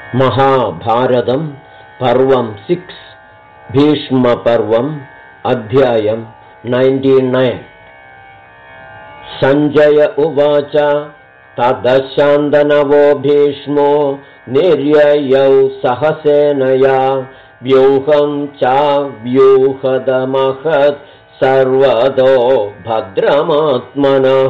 महाभारतं पर्वं 6 भीष्मपर्वम् अध्यायं 99। सञ्जय उवाच तदशान्तनवो भीष्मो निर्ययौ सहसेनया व्यूहं चाव्यूहदमहत् सर्वतो भद्रमात्मनः।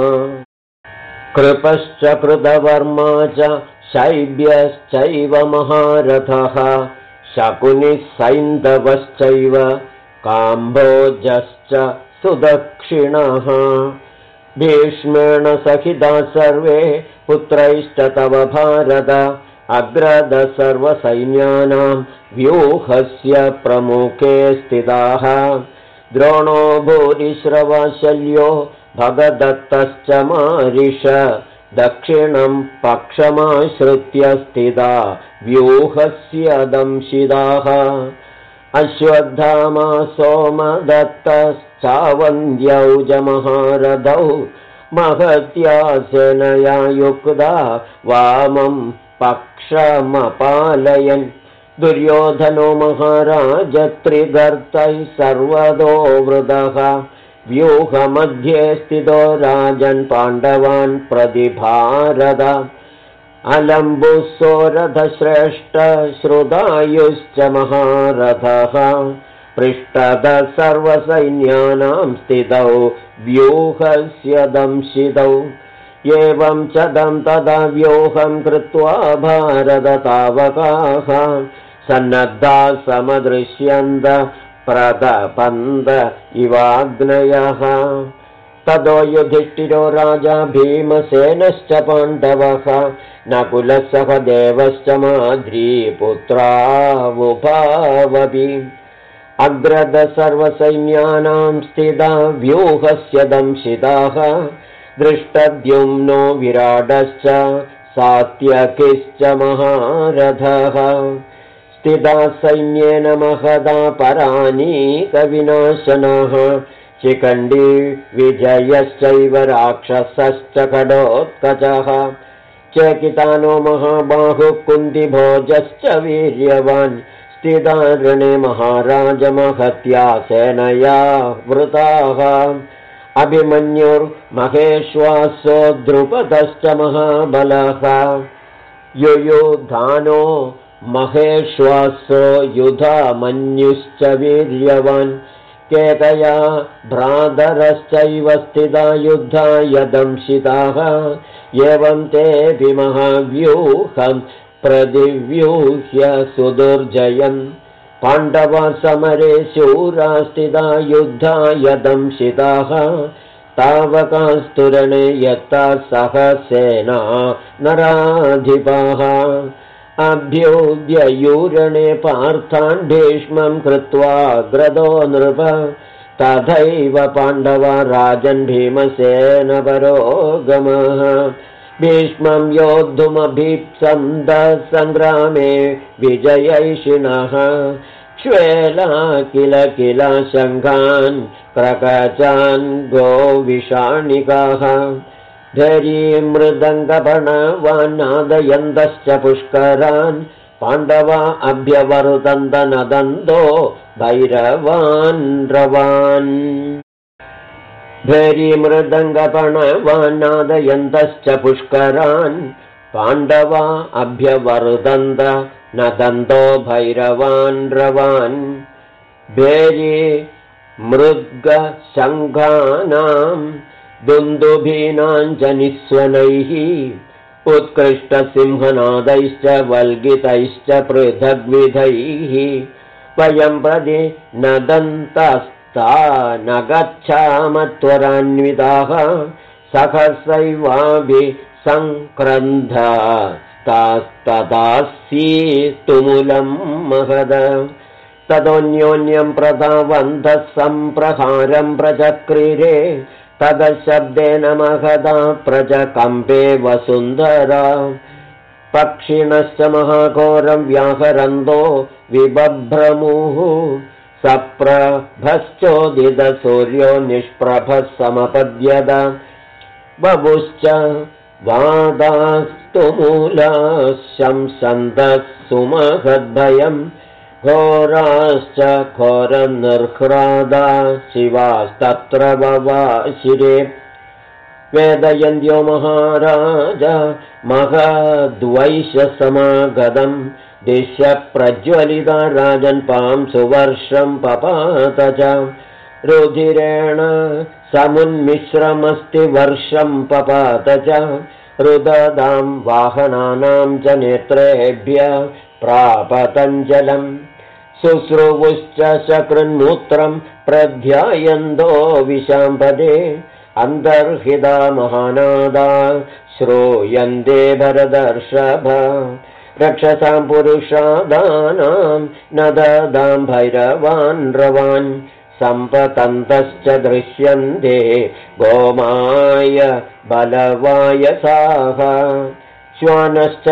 कृपश्च कृतवर्मा च शैब्यश्चैव महारथः शकुनिः सैन्धवश्चैव काम्भोजश्च सुदक्षिणः। भीष्मेण सहिता सर्वे पुत्रैश्च तव भारत अग्रद सर्वसैन्यानां व्यूहस्य प्रमुखे स्थिताः। द्रोणो भूरिश्रवशल्यो भगदत्तश्च मारिष दक्षिणं पक्षमाश्रित्य स्थिता व्यूहस्य दंशिताः। अश्वत्थामा सोमदत्तश्चावन्द्यौ च महारथौ महत्या सेनया युक्ता वामं पक्षमपालयन्। दुर्योधनो महाराज त्रिगर्तैः सर्वतो वृतः व्यूहमध्ये स्थितो राजन् पाण्डवान् प्रतिभारत। अलम्बुसोरथश्रेष्ठ श्रुतायुश्च महारथः पृष्ठतः सर्वसैन्यानां स्थितौ व्यूहस्य दंशितौ। एवं च तदा व्यूहं कृत्वा भारततावकाः सन्नद्धा समदृश्यन्त प्रतपन्त इवाग्नयः। ततो युधिष्ठिरो राजा भीमसेनश्च पाण्डवः नकुलः सहदेवश्च माद्रीपुत्रावुभावपि अग्रद सर्वसैन्यानां स्थिता व्यूहस्य दंशिताः। दृष्टद्युम्नो विराटश्च सात्यकिश्च महारथः स्थिता सैन्येन महदा परानीकविनाशनः। शिखण्डी विजयश्चैव राक्षसश्च खडोत्कचः चेकितानो महाबाहुः कुन्तिभोजश्च वीर्यवान् स्थिता रणे महाराजमहत्या सेनया वृताः। अभिमन्युर्महेश्वासो द्रुपदश्च महाबलः युयुधानो महेश्वासो युधामन्युश्च वीर्यवान् केकया भ्रातरश्चैव स्थिता युद्धाय दंशिताः। एवं तेऽपि महाव्यूहं प्रतिव्यूह्य सुदुर्जयम् पाण्डवा समरे शूरा स्थिता युद्धाय दंशिताः। तावकास्तुरणे यत्ता सहसेना नराधिपाः अभ्युद्ययूरणे पार्थान् भीष्मं कृत्वा ग्रदो नृप। तथैव पाण्डवा राजन् भीमसेन परोगमः भीष्मं योद्धुमभीप्सन्त सङ्ग्रामे विजयैषिणः। श्वेला किल शङ्खान् क्रकचान् गोविषाणिकाः धैर्यमृदङ्गपणवान्नादयन्तश्च पुष्करान् पाण्डवा अभ्यवर्तन्त नदन्तो भैरवान् रवान्। धैर्यमृदङ्गपणवान्नादयन्तश्च पुष्करान् पाण्डवा अभ्यवर्तन्त नदन्तो भैरवान् रवान्। भैर्यमृद्गशङ्खानां दुन्दुभीनां च निस्वनैः उत्कृष्टसिंहनादैश्च वल्गितैश्च पृथग्विधैः वयं प्रति नदन्तस्ता न गच्छाम त्वरान्विताः सहसैवाभिसङ्क्रन्धस्तास्तदास्येस्तुमुलं महद। ततोऽन्योन्यं प्रधावन्तः सम्प्रहारं प्रचक्रिरे तदशब्देन महदा प्रजकम्पे वसुन्धरा। पक्षिणश्च महाघोरं व्याहरन्तो विबभ्रमुः सप्रभश्चोदितसूर्यो निष्प्रभः समपद्यत। बभुश्च वादाः शंसन्तः सुमहद्भयम् घोराश्च घोरनिर्ह्रादा शिवास्तत्र ववाशिरे वेदयन्त्यो महाराज महद्वैश्यसमागतम् दिश्य प्रज्वलिता राजन्पां सुवर्षं पपात च रुधिरेण समुन्मिश्रमस्ति वर्षं पपात च रुददां वाहनानां च नेत्रेभ्य प्रापतञ्जलम् शुश्रुवुश्च शकृन्मूत्रं प्रध्यायन्दो विशाम्पदे अन्तर्हिता महानादा श्रूयन्ते भरदर्षभ रक्षसां पुरुषादानां न ददां भैरवान् रवान् सम्पतन्तश्च दृश्यन्ते गोमाय बलवायसाः श्वानश्च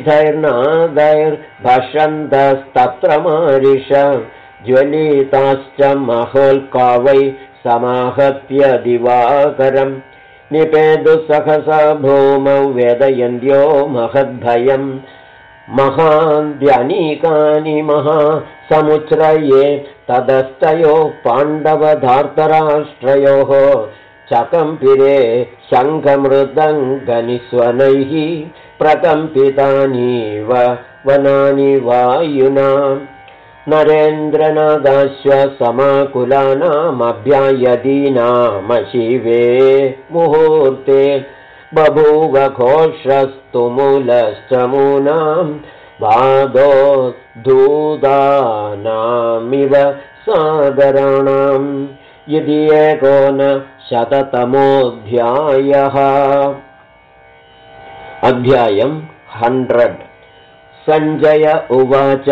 विविधैर्नादैर्भषन्तस्तत्र मारिष ज्वलिताश्च महोल्कावै समाहत्य दिवाकरम् निपेदुसहसा भूमौ वेदयन्त्यो महद्भयम् महान्त्यनीकानि महासमुच्रये तदस्तयोः पाण्डवधार्तराष्ट्रयोः चकम्पिरे शङ्खमृदङ्गनिस्वनैः प्रकम्पितानीव वनानि वायुना नरेन्द्रनादाश्वसमाकुलानामभ्यायदीनामशिवे मुहूर्ते बभूव घोषस्तुमुलश्च मूनां वादोद्धूतानामिव सागराणाम् यदि एकोनशततमोऽध्यायः। अध्यायम् 100। सञ्जय उवाच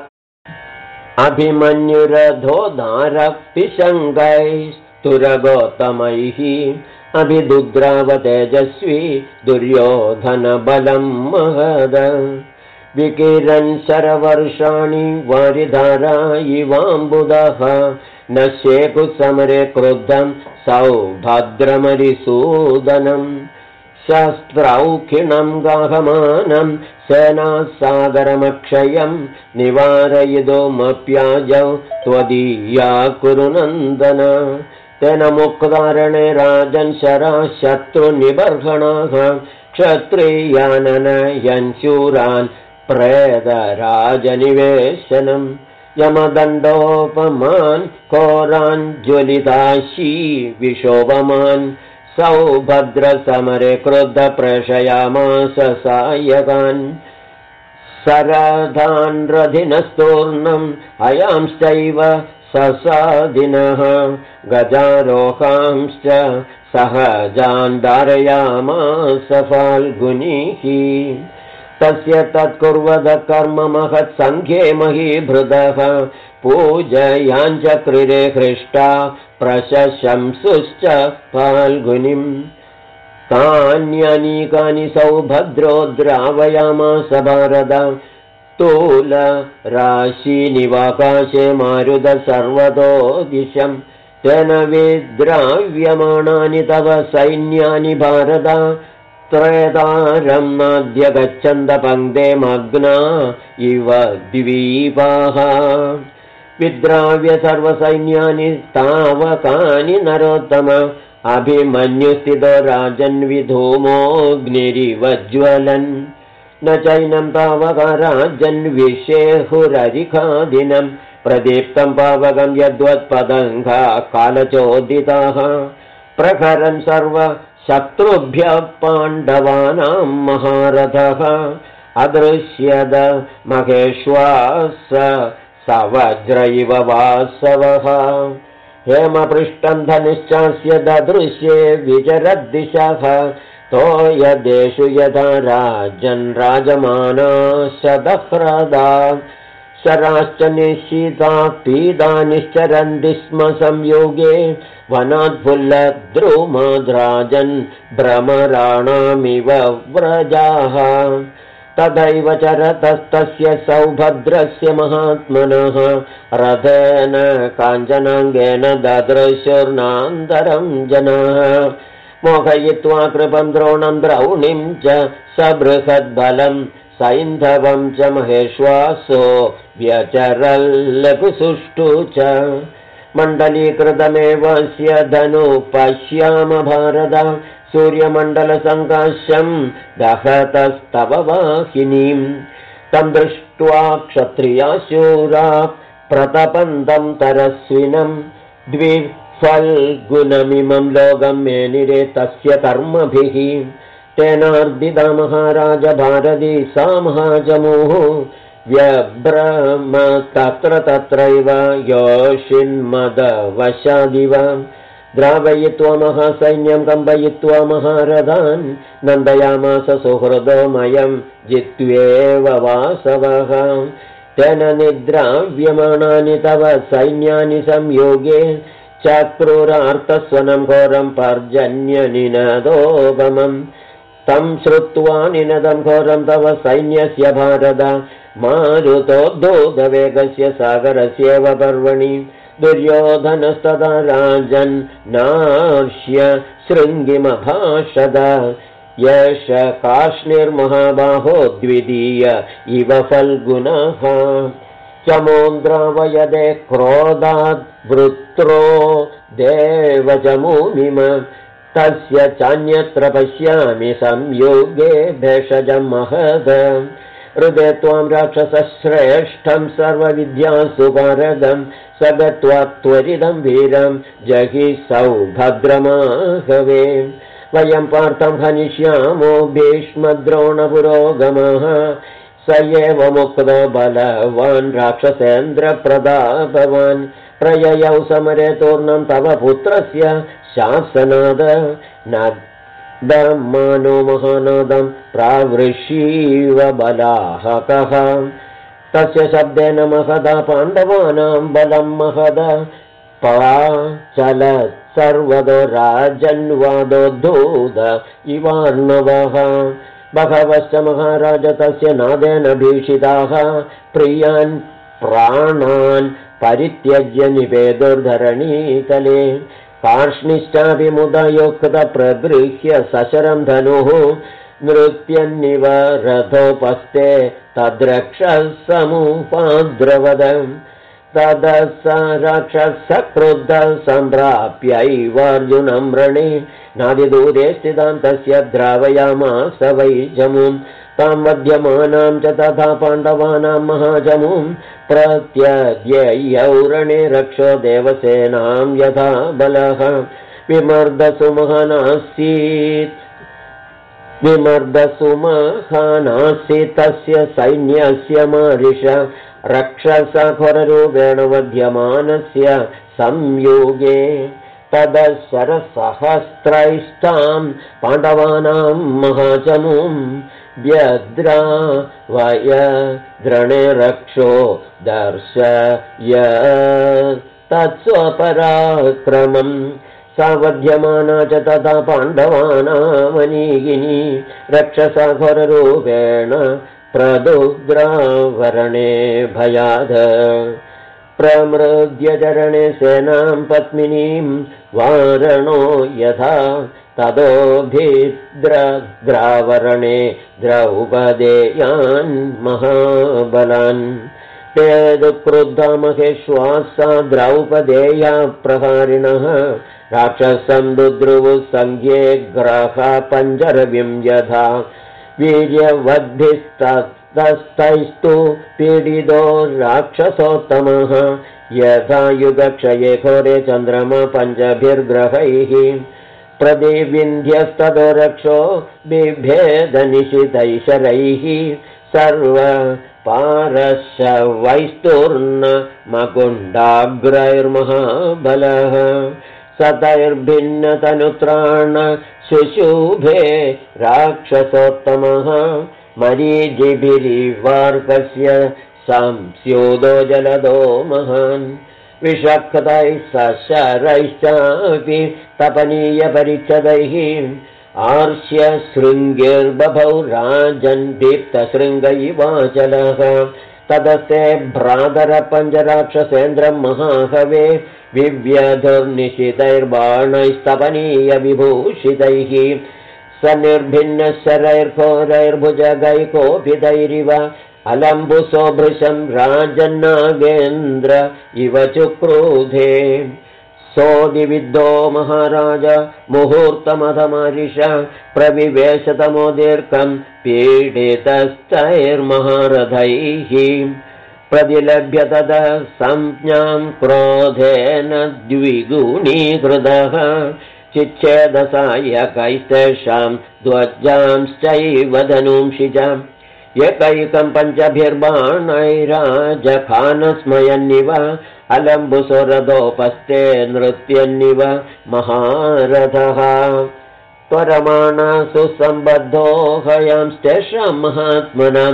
अभिमन्युरधोधारपिशङ्गैस्तुरगोतमैः अभिदुग्रावतेजस्वी दुर्योधनबलं महद विकिरन् शरवर्षाणि वारिधारा इवाम्बुदः न शेकुसमरे क्रुद्धं सौभद्रमरिसूदनम् शस्त्रौखिणं गाहमानं सेनासागरमक्षयं निवारयितुमप्याजौ त्वदीया कुरुनन्दन तेन मुक्तारणे राजन् शराः शत्रुनिबर्हणाः क्षत्रियाननयन् शूरान् प्रेतराजनिवेशनम् यमदण्डोपमान् घोरान् ज्वलिताशी विशोभमान् सौभद्रसमरे क्रुद्ध प्रेषयामास सायकान् सरधान् रथिनस्तूर्णम् अयांश्चैव ससादिनः गजारोहांश्च सहजान् धारयामास फाल्गुनीः तस्य तत्कुर्वद कर्म महत्सङ्ख्ये महीभृतः पूजयाञ्चक्रिरे हृष्टा प्रशंसुश्च फाल्गुनीम् तान्यनीकानि सौभद्रो द्रावयामास भारत स्थूलराशीनिवाकाशे मारुत सर्वतो दिशम् तेन विद्राव्यमाणानि तव सैन्यानि भारत त्रयदारं नाद्य गच्छन्त पङ्क्ते मग्ना इव द्वीपाः विद्राव्य सर्वसैन्यानि तावकानि नरोत्तम अभिमन्युस्थितो राजन्विधूमोऽग्निरिवज्ज्वलन् न चैनं पावका राजन्विषेहुररिखादिनं प्रदीप्तं पावकं यद्वत्पदङ्घा कालचोदिताः प्रखरन् सर्वशत्रुभ्यः पाण्डवानां महारथः अदृश्यद महेश्वास सवज्र इव वासवः हेमपृष्ठं धनुश्चास्य ददृश्ये विचरद्दिशः तोयदेषु यथा राजन् राजमाना शतह्रदा शराश्च निश्चिताः पीता निश्चरन्ति स्म संयोगे वनाद्फुल्लद्रुमद्राजन् भ्रमराणामिव व्रजाः तथैव चरतस्तस्य सौभद्रस्य महात्मनः रथेन काञ्चनाङ्गेन ददृशुर्नान्तरं जनाः मोहयित्वा कृपं द्रोणं द्रौणीं च सबृहद्बलं सैन्धवं च महेश्वासो व्यचरल्लघुसुष्टु च मण्डलीकृतमेवस्य धनु पश्याम भारत सूर्यमण्डलसङ्काशं दहतस्तव वाहिनीं तं दृष्ट्वा क्षत्रियाशूरा प्रतपन्तं तरस्विनं द्विफल्गुणमिमं लोकं मेनिरे तस्य कर्मभिः तेनार्दिता महाराज भारती सा महाजमुः व्यभ्रम तत्र तत्रैव योषिन्मदवशादिव द्रावयित्वा महासैन्यं कम्पयित्वा महारथान् नन्दयामास सुहृदोमयं जित्वेव वासवः तेन निद्राव्यमाणानि तव सैन्यानि संयोगे चक्रुरार्तस्वनं घोरं पर्जन्यनिनदोपमम् तं श्रुत्वा निनदं घोरं तव सैन्यस्य भारत मारुतोद्धूतवेगस्य सागरस्येव पर्वणि दुर्योधनस्तदा राजन् नार्ष्य शृङ्गिमभाषद यश कार्ष्णिर्महाबाहो द्वितीय इव फल्गुनः चमोन्द्रावयदे क्रोधाद् वृत्रो देवजमुनिम तस्य चान्यत्र पश्यामि संयोगे भेषजं महद हृदे त्वां राक्षसश्रेष्ठं सर्वविद्यासु पारगं स गत्वा त्वरितं वीरं जहि सौभद्रमाहवे वयं पार्थं हनिष्यामो भीष्मद्रोणपुरोगमः स एव मुक्तो बलवान् राक्षसेन्द्रप्रतापवान् प्रययौ समरे तूर्णं तव पुत्रस्य शासनाद नदमानो महानादं प्रावृषीव बलाहकः तस्य शब्देन महदा पाण्डवानां बलं महद पाचलत् सर्वदो राजन्वादोद्धूत इवार्णवः बहवश्च महाराज तस्य नादेन भीषिताः प्रियान् प्राणान् परित्यज्य निवेदुर्धरणीतले कार्ष्णिश्चापि मुदयुक्तप्रगृह्य सशरं धनुः नृत्यन्निव रथोपस्थे तद्रक्षसमुपाद्रवदम् तदस राक्षसक्रुद्धः सम्प्राप्यैवार्जुनं रणे नादिदूरे स्थितां तस्य द्रावयामास वै जमुं तां वध्यमानां च तथा पाण्डवानां महाजमुं प्रत्यद्ययौ रणे रक्षो देवसेनां यथा बलः विमर्दसुमहानासीत् तस्य सैन्यस्य मारिष रक्षसघोररूपेण वध्यमानस्य संयोगे तदशरसहस्रैष्ठां पाण्डवानां महाजमुं व्यद्रावय द्रणे रक्षो दर्शय तत्स्वपराक्रमम् सा वध्यमाना च तथा पाण्डवानामनीगिनी रक्षसघोररूपेण प्रदुग्रावरणे भयाद प्रमृद्यचरणे सेनां पत्मिनीं वारणो यथा तदोभिद्रग्रावरणे द्रौपदेयान् महाबलान् तेदुक्रुद्धा महेश्वासा द्रौपदेया प्रहारिणः राक्षसं दुद्रुवुः सङ्घे ग्रह पञ्जरविं यथा वीर्यवद्भिस्तस्तैस्तु पीडितो राक्षसोत्तमः यथा युगक्षये घोरे चन्द्रमा पञ्चभिर्ग्रहैः प्रतिविन्ध्यस्ततो रक्षो बिभेदनिशितैशरैः सर्वपारशवैस्तूर्णमकुण्डाग्रैर्महाबलः सतैर्भिन्नतनुत्राण शुशुभे राक्षसोत्तमः मरीचिभिरिवार्कस्य संस्योदो जलदो महान् विषक्तैः सशरैश्चापि तपनीयपरिच्छदैः आर्ष्य शृङ्गिर्बभौ राजन् दीप्तशृङ्गैवाचलः तदस्ते भ्रातरपञ्चराक्षसेन्द्रं महाहवे विव्यधुर्निशितैर्बाणैस्तपनीयविभूषितैः सनिर्भिन्नशरैर्घोरैर्भुजगैकोपितैरिव अलम्बुसोभृशं राजन्नागेन्द्र इव चुक्रुधे सोदिविद्धो महाराज मुहूर्तमधमरिष प्रविवेशतमो दीर्घं पीडितस्तैर्महारथैः प्रतिलभ्य तदा संज्ञां क्रोधेन द्विगुणीकृतः चिच्छेदसायकैस्तेषां ध्वजांश्चैव धनुंषि च एकैकं पञ्चभिर्बाणैराजखानस्मयन्निव अलम्बुसोरथोपस्थे नृत्यन्निव महारथः त्वरमाणसु सम्बद्धो हयांस्तेषां महात्मनां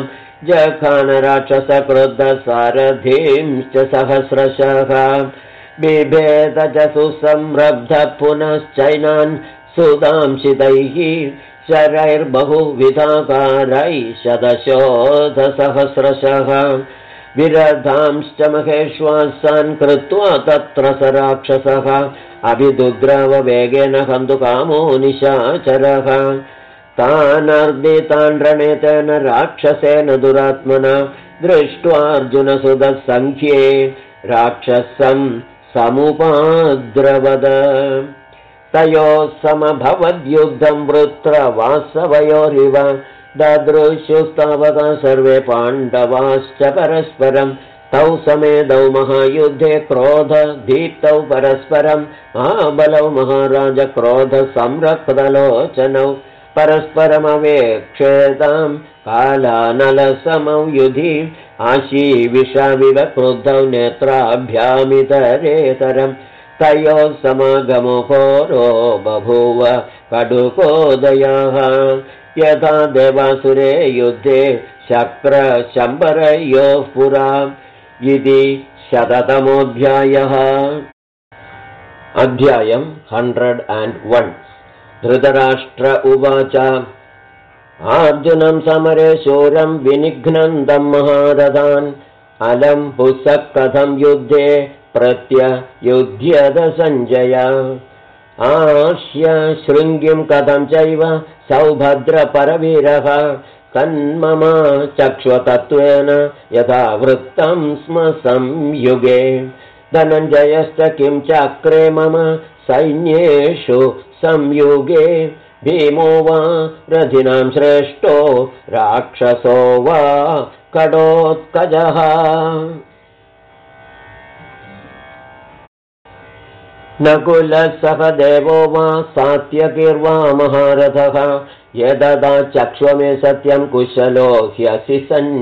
जखानराक्षसक्रुद्धसारथींश्च सहस्रशः बिभेद च सुसंरब्धः पुनश्चैनान् सुदांशितैः शरैर्बहुविधाकारैः शतशोधसहस्रशः विरधांश्च महेश्वासान् कृत्वा तत्र स राक्षसः अभिदुद्राववेगेन हन्तुकामो निशाचरः तानर्दितान् रणेतेन राक्षसेन दुरात्मना दृष्ट्वार्जुनसुतः सङ्ख्ये राक्षसं समुपाद्रवद तयोः समभवद्युद्धं वृत्रवासवयोरिव ददृशुस्तावता सर्वे पाण्डवाश्च परस्परं तौ समेदौ महायुद्धे क्रोधदीप्तौ परस्परं महाबलौ महाराज क्रोधसंरक्तलोचनौ परस्परमवेक्षेतां कालानलसमौ युधि आशीविषाविव क्रुद्धौ नेत्राभ्यामितरेतरम् तयोः समागमो घोरो बभूव कटुकोदयः यथा देवासुरे युद्धे शक्रशम्बरयोः पुरा इति 100तमोऽध्यायः। अध्यायं 101। धृतराष्ट्र उवाच अर्जुनं समरे शूरं विनिघ्नन्तं महारथान् अलम्बुसः कथं युद्धे प्रत्ययुध्यत सञ्जय आश्य शृङ्गिं कथं चैव सौभद्रपरवीरः कन्मम चक्ष्वतत्त्वेन यथा वृत्तं स्म संयुगे धनञ्जयश्च किं चक्रे मम सैन्येषु संयुगे भीमो वा रथिनां श्रेष्ठो राक्षसो वा कडोत्कजः नकुलः सहदेवो वा सात्यकिर्वा महारथः यददा चक्ष्वमे सत्यं कुशलो ह्यसि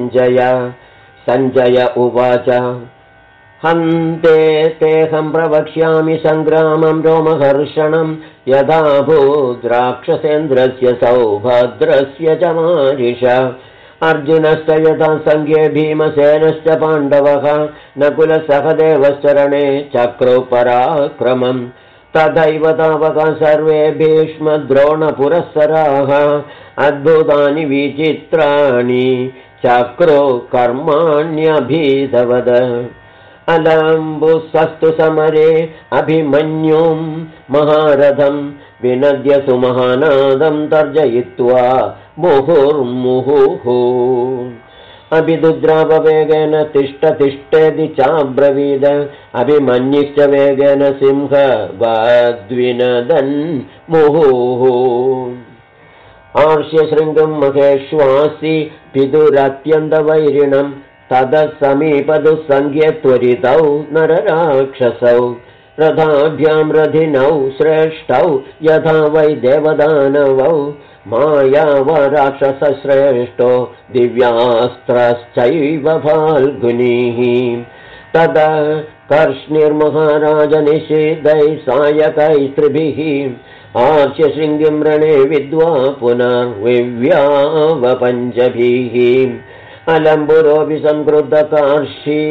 सञ्जय उवाच हन्ते तेऽहं प्रवक्ष्यामि सङ्ग्रामं रोमहर्षणं यदा भूद्राक्षसेन्द्रस्य सौभद्रस्य च मारिष अर्जुनश्च यथा सङ्ख्ये भीमसेनश्च पाण्डवः नकुलसहदेवश्च रणे चक्रुपराक्रमम् तथैव तावका सर्वे भीष्मद्रोणपुरःसराः अद्भुतानि विचित्राणि चक्रुकर्माण्यभीतवद अलम्बुसस्तु समरे अभिमन्युं महारथं विनद्य सुमहानादं तर्जयित्वा मुहुर्मुहुः अभिदुद्राववेगेन तिष्ठतिष्ठेति चाब्रवीद अभिमन्युश्च वेगेन सिंहवद्विनदन् मुहुः आर्ष्यशृङ्गं महेश्वासि पितुरत्यन्तवैरिणं ततः समीपदु सङ्ख्ये त्वरितौ नरराक्षसौ रथाभ्यां रथिनौ श्रेष्ठौ यथा वै देवदानवौ मायाव राक्षसश्रेष्ठो दिव्यास्त्रश्चैव फाल्गुनीः तदा कर्ष्णिर्महाराजनिषेधैः सायकैस्त्रिभिः आर्ष्यशृङ्गिं रणे विद्वा पुनर्विव्यावपञ्चभिः अलम्बुरोऽपि संक्रुद्धकार्षि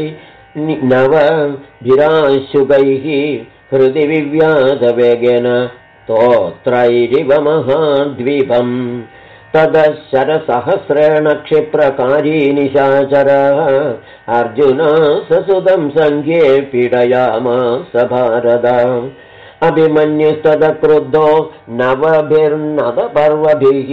नवभिराशुकैः हृदि विव्याधवेगेन स्तोत्रैरिव महाद्वीपम् ततः शरसहस्रेण क्षिप्रकारी निशाचरः अर्जुना ससुतं सङ्ख्ये पीडयामास भारत अभिमन्युस्तदक्रुद्धो नवभिर्नवपर्वभिः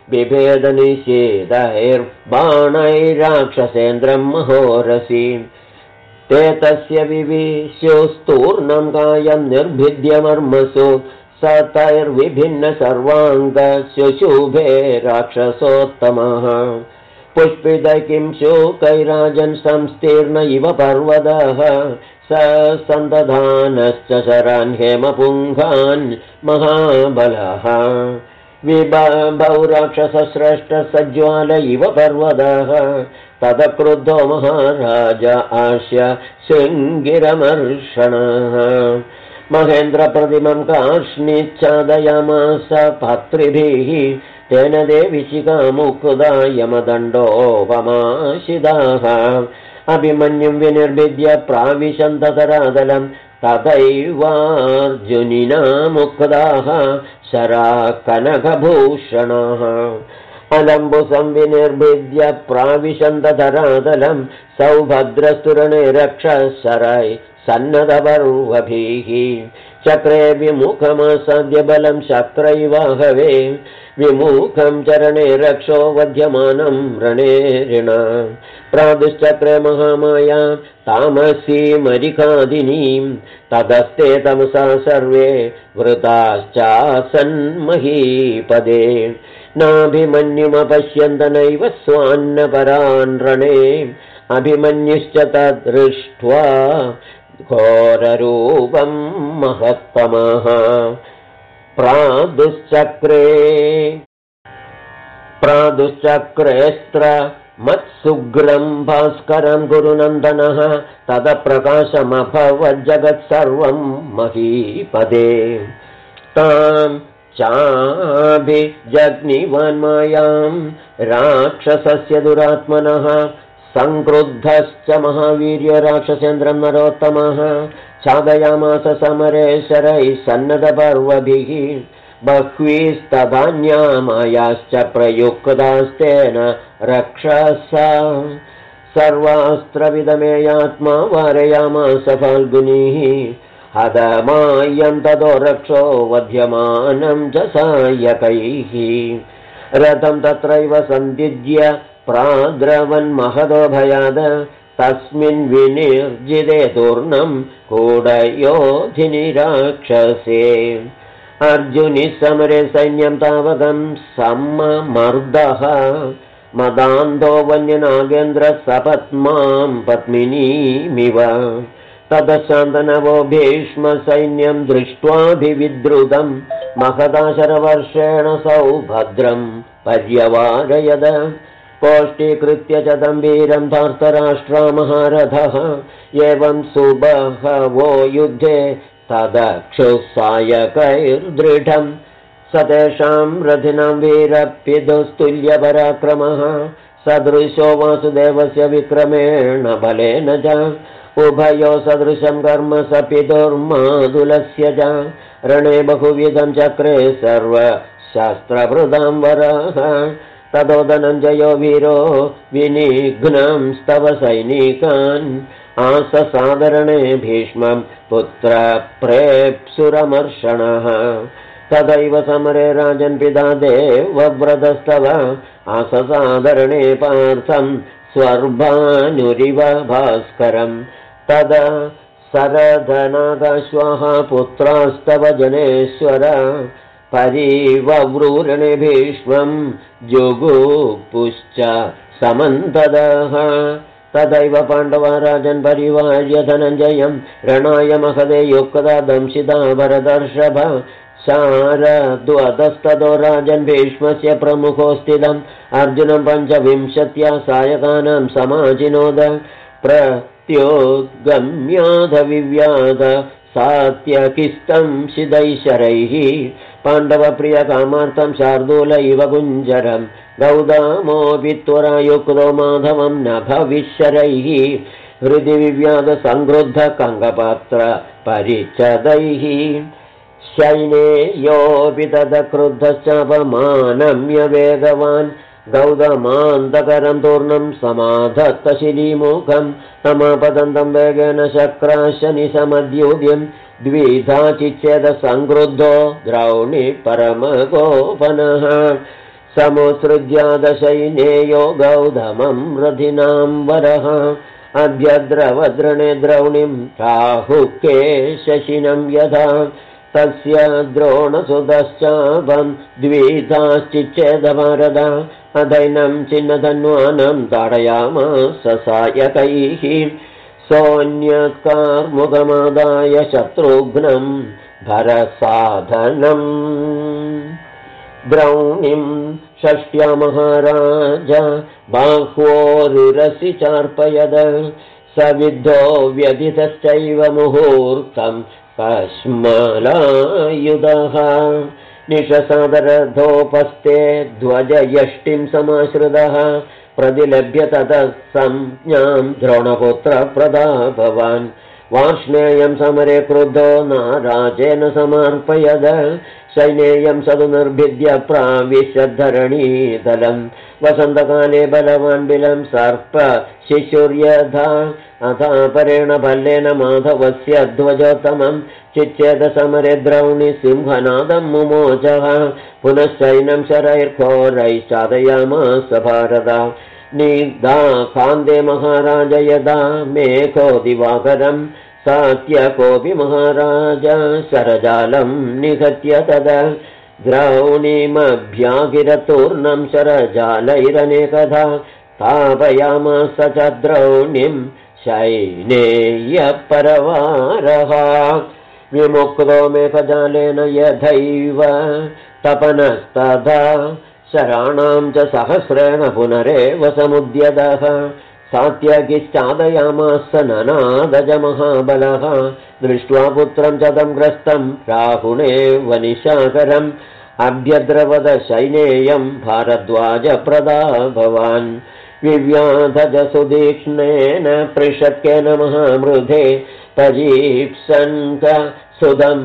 बिभेदनिषेधैर्बाणैराक्षसेन्द्रं महोरसि ते तस्य विविश्युस्तूर्णं कायं निर्भिद्यमर्मसु स तैर्विभिन्न सर्वाङ्गशुशुभे राक्षसोत्तमः पुष्पितकिं शोकैराजन् संस्तीर्ण इव पर्वतः स सन्दधानश्च शरान् हेमपुङ्गान् महाबलः विबभौ राक्षसश्रेष्ठः सज्ज्वाल इव पर्वतः तदक्रुद्धो महाराज आस्य शृङ्गिरमर्षणः महेन्द्रप्रतिमं कार्ष्णिच्छादयामास पत्रिभिः तेन देविशिखा मुक्ता यमदण्डोपमाशिदाः अभिमन्युं विनिर्भिद्य प्राविशन्ततरादलं तथैवार्जुनिना मुक्ताः शरा कनकभूषणाः अलम्बुसं विनिर्भिद्य प्राविशन्ततरादलं सौभद्रस्तुरणे रक्षशरै सन्नतपर्वभिः चक्रे विमुखमासाद्य बलं शक्रैवाहवे विमुखं चरणे रक्षो वध्यमानं रणे ऋण प्रादुश्चक्रे महामाया तामसीमरिकादिनीं तदस्ते तमसा सर्वे वृताश्चासन्महीपदे नाभिमन्युमपश्यन्त नैव स्वान्नपरान् रणे अभिमन्युश्च तद्दृष्ट्वा घोररूपं महत्तमः प्रादुश्चक्रेऽस्त्र मत्सुग्रं भास्करं गुरुनन्दनः तदप्रकाशमभवज्जगत्सर्वं महीपदे तां चाभिजग्निवान्मायां राक्षसस्य दुरात्मनः संक्रुद्धश्च महावीर्यराक्षसेन्द्रं नरोत्तमः छादयामास समरे शरैः सन्नतपर्वभिः बह्वीस्तदान्या मायाश्च प्रयुक्तास्तेन रक्षसा सर्वास्त्रविदमेयात्मा वारयामास फाल्गुनिः हदमायं ततो रक्षो वध्यमानं च सायकैः रथं तत्रैव सन्दिज्य प्राद्रवन्महदो भयाद तस्मिन् विनिर्जिते तूर्णं कूडयोधिनि राक्षसे अर्जुनिः समरे सैन्यं तावकं सम्मर्दः मदान्धो वन्यनागेन्द्रः सपत्मां पत्मिनीमिव ततशान्तनवो भीष्मसैन्यं दृष्ट्वाभिविद्रुतं महदाशरवर्षेण सौभद्रं पर्यवारयद पोष्टीकृत्य च तं वीरं धार्तराष्ट्रामहारथः एवं सुबहवो युद्धे तदक्षुसायकैर्दृढं स तेषां रथिनां वीरपितुस्तुल्यपराक्रमः सदृशो वासुदेवस्य विक्रमेण बलेन च उभयो सदृशं कर्म स पितुर्मादुलस्य च रणे बहुविधं चक्रे सर्वशस्त्रभृतां वरः ततो धनञ्जयो वीरो विनिघ्नं स्तव सैनिकान् आससादरणे भीष्मं पुत्रप्रेप्सुरमर्षणः तदैव समरे राजन् पिता देवव्रतस्तव आससादरणे पार्थं स्वर्भानुरिव भास्करं तदा सरधनागाश्वाः पुत्रास्तव जनेश्वर परिवव्रूरणे भीष्मं जुगुपुश्च समन्तदः तदैव पाण्डवा राजन् परिवार्य धनञ्जयं रणाय महदे युक्ता दंशिता भरतर्षभ शारद्वतस्ततो राजन् भीष्मस्य प्रमुखो स्थितम् अर्जुनं 25 सायकानां समाजिनोद प्रत्योद्गम्याध विव्याध सात्यकिस्तं शिदैशरैः पाण्डवप्रियकामार्थं शार्दूल इव कुञ्जरं गौदामोऽपि त्वरायुक्तो माधवं न भविष्यरैः हृदि विव्याध संक्रुद्ध कङ्गपात्र परिच्छदैः शैनेयोऽपि तदक्रुद्धश्चापमानम्य वेगवान् गौतमान्तकरं तूर्णं समाधत्तशिलीमुखं तमापदन्तं वेगेन शक्राशनिशमद्युद्यं द्विधा चिच्छेदसङ्क्रुद्धो द्रौणि परमगोपनः समुत्सृज्यादशैनेयो गौतमं रथिनाम्बरः अभ्यद्रवद्रणे द्रौणिं राहुके शशिनं यथा तस्य द्रोणसुतश्चापं द्विधाश्चिच्छेदभारत अदैनं चिन्नधन्वानं ताडयामास सायकैः सोऽन्यत्कार्मुकमादाय शत्रुघ्नं भरसाधनम् द्रौणिं षष्ट्या महाराज बाह्वोरुरसि चार्पयद स विद्धो व्यधितश्चैव मुहूर्तं कश्मलायुधः निशसादरथोपस्थे ध्वजयष्टिं समाश्रितः प्रतिलभ्य ततः संज्ञां द्रोणपुत्रप्रदाभवान् वार्ष्णेयं समरे क्रुद्धो नाराजेन समर्पयद शैनेयं सदुनिर्भिद्य प्राविशद्धरणीतलं वसन्तकाले बलवान् बिलं सर्प शिशुर्यथा अथापरेण भल्लेन माधवस्य ध्वजोत्तमं चिच्छेदसमरे द्रौणि सिंहनादं मुमोचः पुनश्चैनं शरैर्घोरैश्चादयामास भारत निदाखान्दे महाराज यदा मेघो दिवाकरं सात्यकोऽपि महाराज शरजालं निहत्य तदा द्रौणिमभ्यागिरतूर्णं शरजालैरनेकधा तापयामास च द्रौणिं शैनेयपरवारः विमुक्तो मेघजालेन यथैव तपनस्तथा शराणां च सहस्रेण पुनरेव समुद्यतः सात्यकिश्चादयामास ननादज महाबलः दृष्ट्वा पुत्रं च तं ग्रस्तं राहुणेव निशाकरम् अभ्यद्रवद शैनेयं भारद्वाजप्रदाभवान् विव्याधज सुदीक्ष्णेन पृषत्केन महामृधे तजीप्सन्त सुदं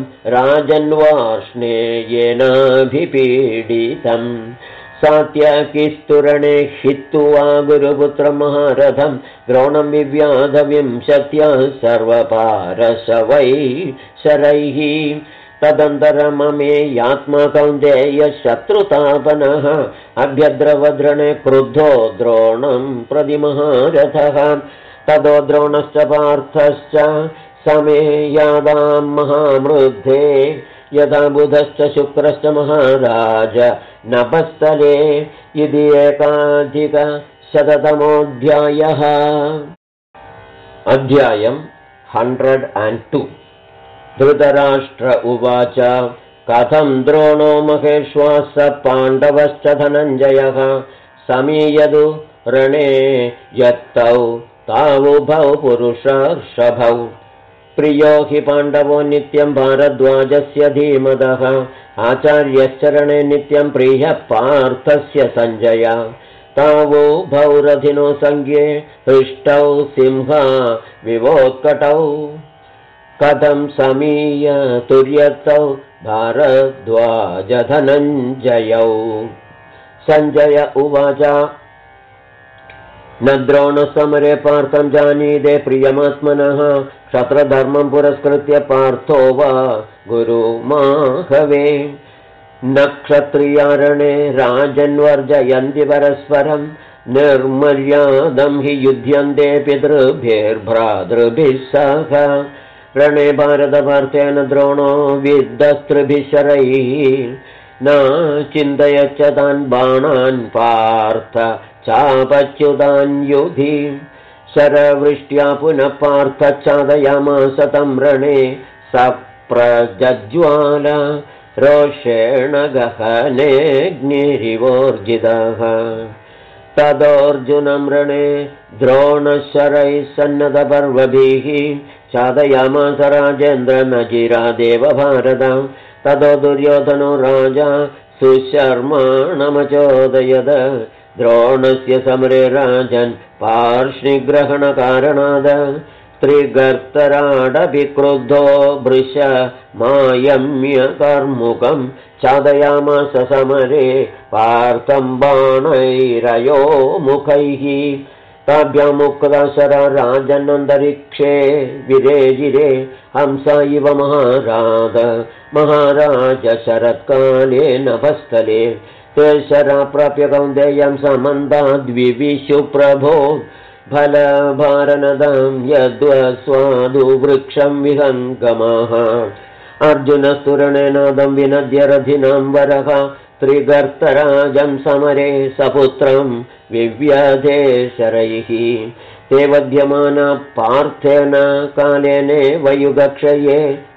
राजन्वार्ष्णेयेनाभिपीडितम् सात्यकिस्तुरणे हित्वा गुरुपुत्रं महारथं द्रोणं विव्याध विंशत्या सर्वपारशवै शरैः तदन्तरममेयात्मा कौन्तेय शत्रुतापनः अभ्यद्रवद्रणे क्रुद्धो द्रोणं प्रति महारथः तदो द्रोणश्च पार्थश्च समेयादां महामृद्धे यथा बुधश्च शुक्रश्च महाराज नभस्थले इति एकाधिकशततमोऽध्यायः। अध्यायं 102। धृतराष्ट्र उवाच कथं द्रोणो महेश्वास पाण्डवश्च धनञ्जयः समीयदु रणे यत्तौ तावुभौ पुरुषर्षभौ प्रियो हि पाण्डवो नित्यं भारद्वाजस्य धीमदः आचार्यश्चरणे नित्यं प्रियः पार्थस्य सञ्जय तावुभौ रथिनो संज्ञे हृष्टौ सिंहा विवोत्कटौ कथं समीय तुर्यतौ भारद्वाजधनञ्जयौ। सञ्जय उवाच न द्रोणसमरे पार्थं जानीते प्रियमात्मनः क्षत्रधर्मं पुरस्कृत्य पार्थो वा गुरुमाहवे न क्षत्रियारणे राजन्वर्जयन्ति परस्परं निर्मर्यादं हि युध्यन्ते पितृभिर्भ्रातृभिः सह रणे भारतपार्थेन द्रोणो विद्धस्त्रिभिः शरैः न चिन्तयच्च तान् बाणान् पार्थ चापच्युतान् युधि शरवृष्ट्या पुनः पार्थच्छादयामास तं रणे सप्रज्ज्वाल रोषेण गहनेऽग्निरिवोर्जितः तदोऽर्जुनं रणे द्रोणशरैः सन्नतपर्वभिः चादयामास राजेन्द्र नजिरादेव भारत ततो दुर्योधनो राजा सुशर्माणमचोदयद द्रोणस्य समरे राजन् पार्ष्णिग्रहणकारणाद त्रिगर्तराडभिक्रुद्धो भृश मायम्यकर्मुकं चादयामास समरे पार्थं बाणैरयो मुखैः ताभ्यामुक्ताशरा राजनन्दरिक्षे विरेजिरे हंस इव महाराज शरत्काले नभस्थले ते शरा प्राप्य कौन्तेयं समन्ताद्विविशु प्रभो फलभारनदं यद्वस्वादु वृक्षं विहङ्गमः अर्जुनस्तुरणेनादं विनद्य रथिनां वरः त्रिगर्तराजं समरे सपुत्रं विव्यधे शरैः ते वध्यमाना पार्थेन कालेनेव युगक्षये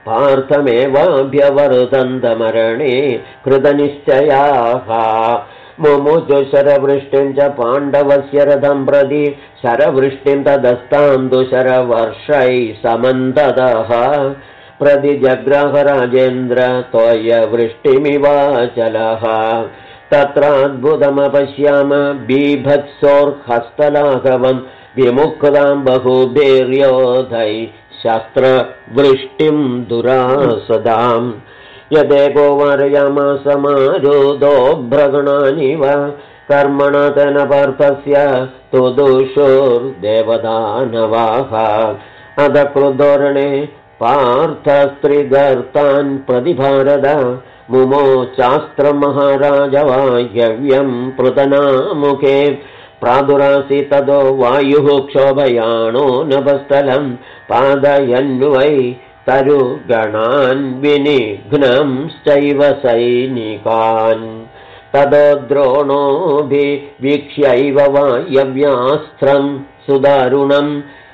पार्थमेवाभ्यवर्तन्तमरणे कृतनिश्चयाः मुमुचु शरवृष्टिं च पाण्डवस्य रथं प्रति शरवृष्टिं तदस्तां दुशरवर्षैः समन्ततः प्रतिजग्राह राजेन्द्र त्वयवृष्टिमिवाचलः तत्राद्भुतमपश्याम बीभत्सोर्हस्तलाघवं विमुक्तां बहुभिर्योधै शस्त्रवृष्टिं दुरासदाम् यदेको वारयामास मारुदो भ्रगणानिव कर्मणा तेन पार्थस्य तुदुषुर्देवदानवाः अध क्रुद्धोरणे पार्थस्त्रिगर्तान् प्रतिभारद मुमोचास्त्रमहाराजवायव्यं पृतनामुखे प्रादुरासि तदो वायुः क्षोभयाणो नभस्थलं पादयन्वै तरुगणान् विनिघ्नंश्चैव सैनिकान् तदो द्रोणोऽभिवीक्ष्यैव वायव्यास्त्रं सुदारुणं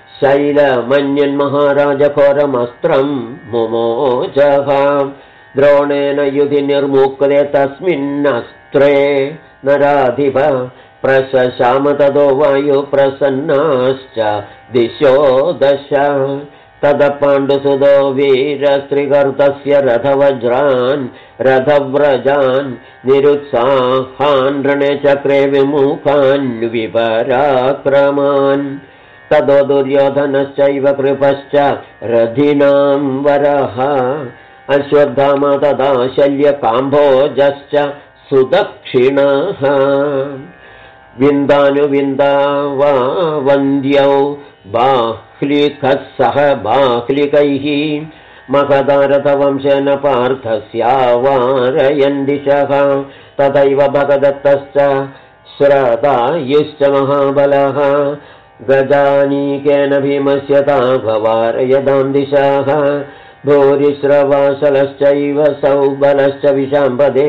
शैलमन्यन्महाराजघोरमस्त्रं मुमोचः द्रोणेन युधि निर्मुक्ते तस्मिन्नस्त्रे नराधिप प्रशशाम तदो वायुप्रसन्नाश्च दिशो दश तद पाण्डुसुतो वीरस्त्रिगर्तस्य रथवज्रान् रथव्रजान् निरुत्साहान् रणे चक्रे विमुखान् विपराक्रमान् तदो दुर्योधनश्चैव कृपश्च रथिनां वरः अश्वत्थामा तदा शल्यकाम्भोजश्च सुदक्षिणः विन्दानुविन्दा वा वन्द्यौ बाह्लिकः सह बाह्लिकैः महदारथवंशेन पार्थस्यावारयन् दिशः तथैव भगदत्तश्च श्रतायुश्च महाबलः गजानीकेन भीमस्य ताभवारयदां दिशाः भूरिश्रवासलश्चैव सौबलश्च विशाम्पदे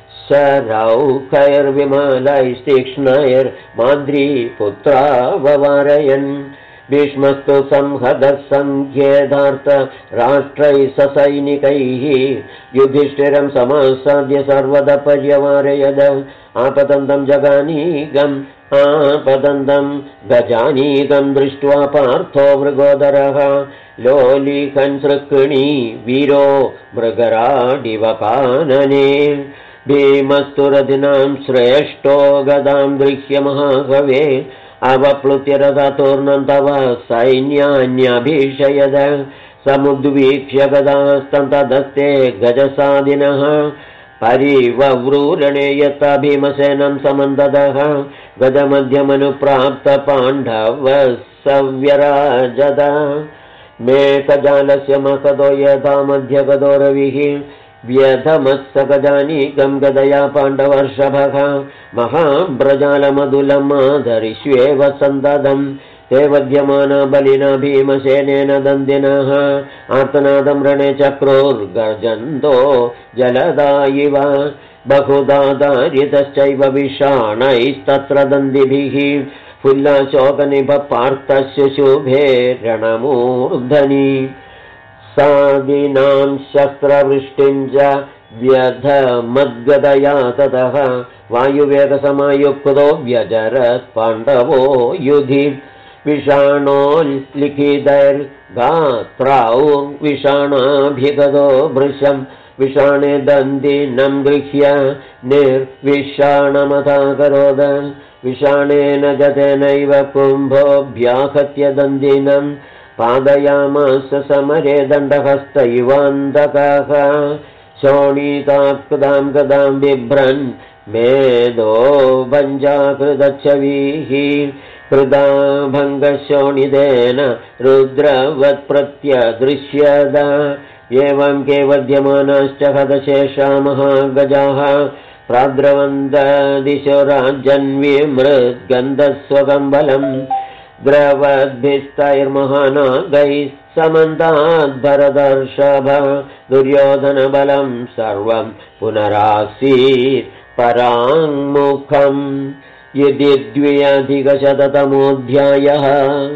शरौखैर्विमलैस्तीक्ष्णैर्माद्रीपुत्राववारयन् भीष्मस्तु संहतः सङ्ख्येधार्थ राष्ट्रैः ससैनिकैः युधिष्ठिरं समासाद्य सर्वदा पर्यवारयद आपतन्तं जगानीगम् आपतन्तं गजानीकं दृष्ट्वा पार्थो मृगोदरः लोलीकन् सृक्णी वीरो मृगराडिव कानने भीमस्तु रथिनां श्रेष्ठो गदां गृह्य महाकवे अवप्लुत्य रथतूर्णं तव सैन्यान्यभीषयद समुद्वीक्ष्य गदास्तं तदस्ते गजसादिनः परिवव्रूरणे यथा भीमसेनं समन्ददः गजमध्यमनुप्राप्त पाण्डवः सव्यराजद मेकजालस्य मखदो यथा मध्यगदो रविः व्यधमत्स गजानीकं गदया पाण्डवर्षभः महाब्रजालमधुलमाधरिष्वेव सन्ददम् ते वध्यमाना बलिना भीमसेनेन दन्दिनः आर्तनादं रणे चक्रोर्गर्जन्तो जलदा इव बहुधा दारितश्चैव विषाणैस्तत्र दन्दिभिः फुल्लाशोकनिभः पार्थस्य शुभे रणमूर्धनि सादिनां शस्त्रवृष्टिं च व्यधमद्गदया ततः वायुवेगसमयुक्तो व्यजरत् पाण्डवो युधि विषाणोल्लिखितैर्गात्रौर्विषाणाभिगतो भृशं विषाणे दन्दिनं गृह्य निर्विषाणमथाकरोद विषाणेन जतेनैव कुम्भोऽभ्याहत्य दन्दिनं पादयामास समरे दण्डहस्त इवान्धकः शोणीतात्कृतां गदां बिभ्रन् मेदो भञ्जाकृतच्छवीः कृदा भङ्गशोणितेन रुद्रवत्प्रत्यदृश्यत एवं केवद्यमानाश्च हतशेषा महागजाः प्राद्रवन्ददिशो राजन्विमृद्गन्धस्वकम्बलम् द्रवद्भिस्तैर्महानागैः समन्ताद्भरदर्षभ दुर्योधनबलं सर्वं पुनरासीत् पराङ्मुखम् यदि 2अधिकशततमोऽध्यायः।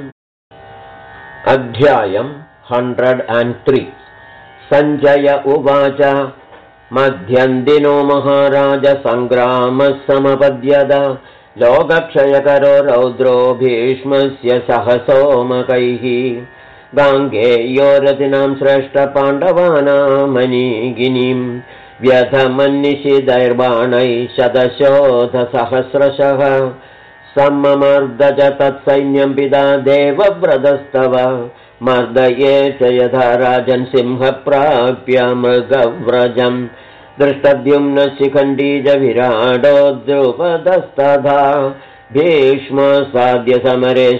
अध्यायम् 103। सञ्जय उवाच मध्यन्दिनो महाराज सङ्ग्रामः समपद्यत लोकक्षयकरो रौद्रो भीष्मस्य सहसोमकैः गाङ्गेयो रथिनां श्रेष्ठपाण्डवानामनीगिनीं व्यथमन्निशिदैर्बाणैः शतशोधसहस्रशः सम्मर्द च तत्सैन्यं पिता देवव्रतस्तव मर्दये च यथा राजन् सिंहप्राप्य मृगव्रजम् दृष्टद्युम्न शिखण्डी च विराडो द्रुपदस्तथा भीष्म साध्य समरे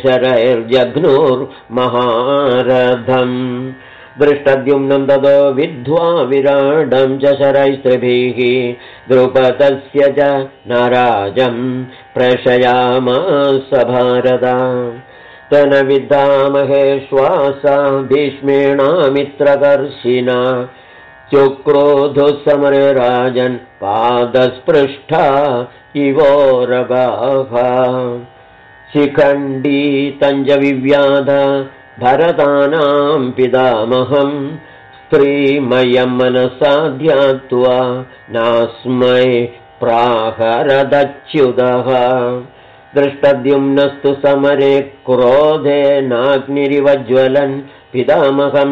शरैर्जघ्नुर्महारथम् दृष्टद्युम्नं ततो विद्ध्वा विराडं च शरैस्त्रिभिः द्रुपदस्य च नाराजं प्रेषयामास भारत तन विद्धामहे श्वासा भीष्मेणामित्रकर्षिणा चुक्रोधुः समरे राजन् पादस्पृष्ठा इवोरगाः शिखण्डी तञ्ज विव्याध भरतानां पितामहं स्त्रीमयं मनसा ध्यात्वा नास्मै प्राहरदच्युतः दृष्टद्युम्नस्तु समरे क्रोधेनाग्निरिवज्ज्वलन् पितामहं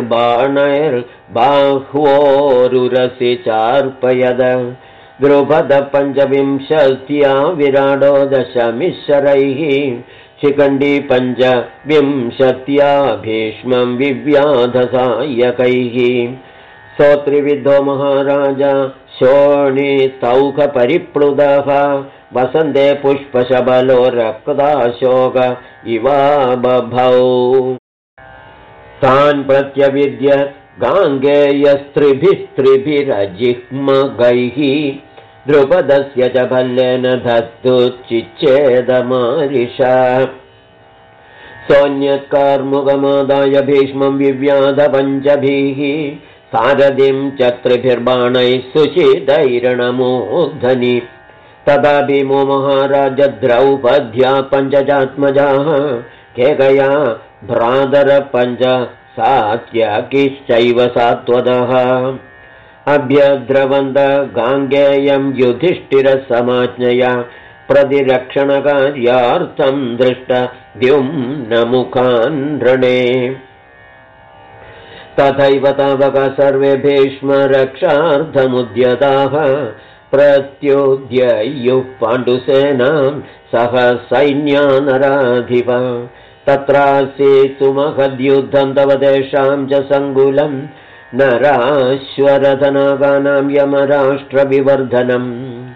त्रिभिर्बाणैर्बाह्वोरुरसि चार्पयद द्रुपद 25 विराडो 10 शरैः शिखण्डी 25 भीष्मं विव्याधसायकैः सोत्रिविद्धो महाराज शोणितौखपरिप्लुतः वसन्ते पुष्पशबलो रक्ताशोक इवा बभौ तान् प्रत्यविद्य गाङ्गेयस्त्रिभिस्त्रिभिरजिह्मगैः द्रुपदस्य च भल्लेन धत्तुच्चिच्छेदमारिषा सोऽन्यत्कार्मुकमादाय भीष्मं विव्याध पञ्चभिः सारथिं च त्रिभिर्बाणैः सुचिदैरणमूर्धनि तदा भीमो महाराज द्रौपद्या पञ्चजात्मजाः केकया भ्रातरपञ्च सात्यकिश्चैव सात्वतः अभ्यद्रवन्त गाङ्गेयं युधिष्ठिरसमाज्ञया प्रतिरक्षणकार्यार्थं दृष्टद्युम्नमुखान् रणे तथैव तावक सर्वे भीष्मरक्षार्थमुद्यताः प्रत्युद्ययुः पाण्डुसेनां सह सैन्यानराधिप तत्रासीत् सुमहद्युद्धं तव तेषां च सङ्कुलं नराश्वरथनागानां यमराष्ट्रविवर्धनम्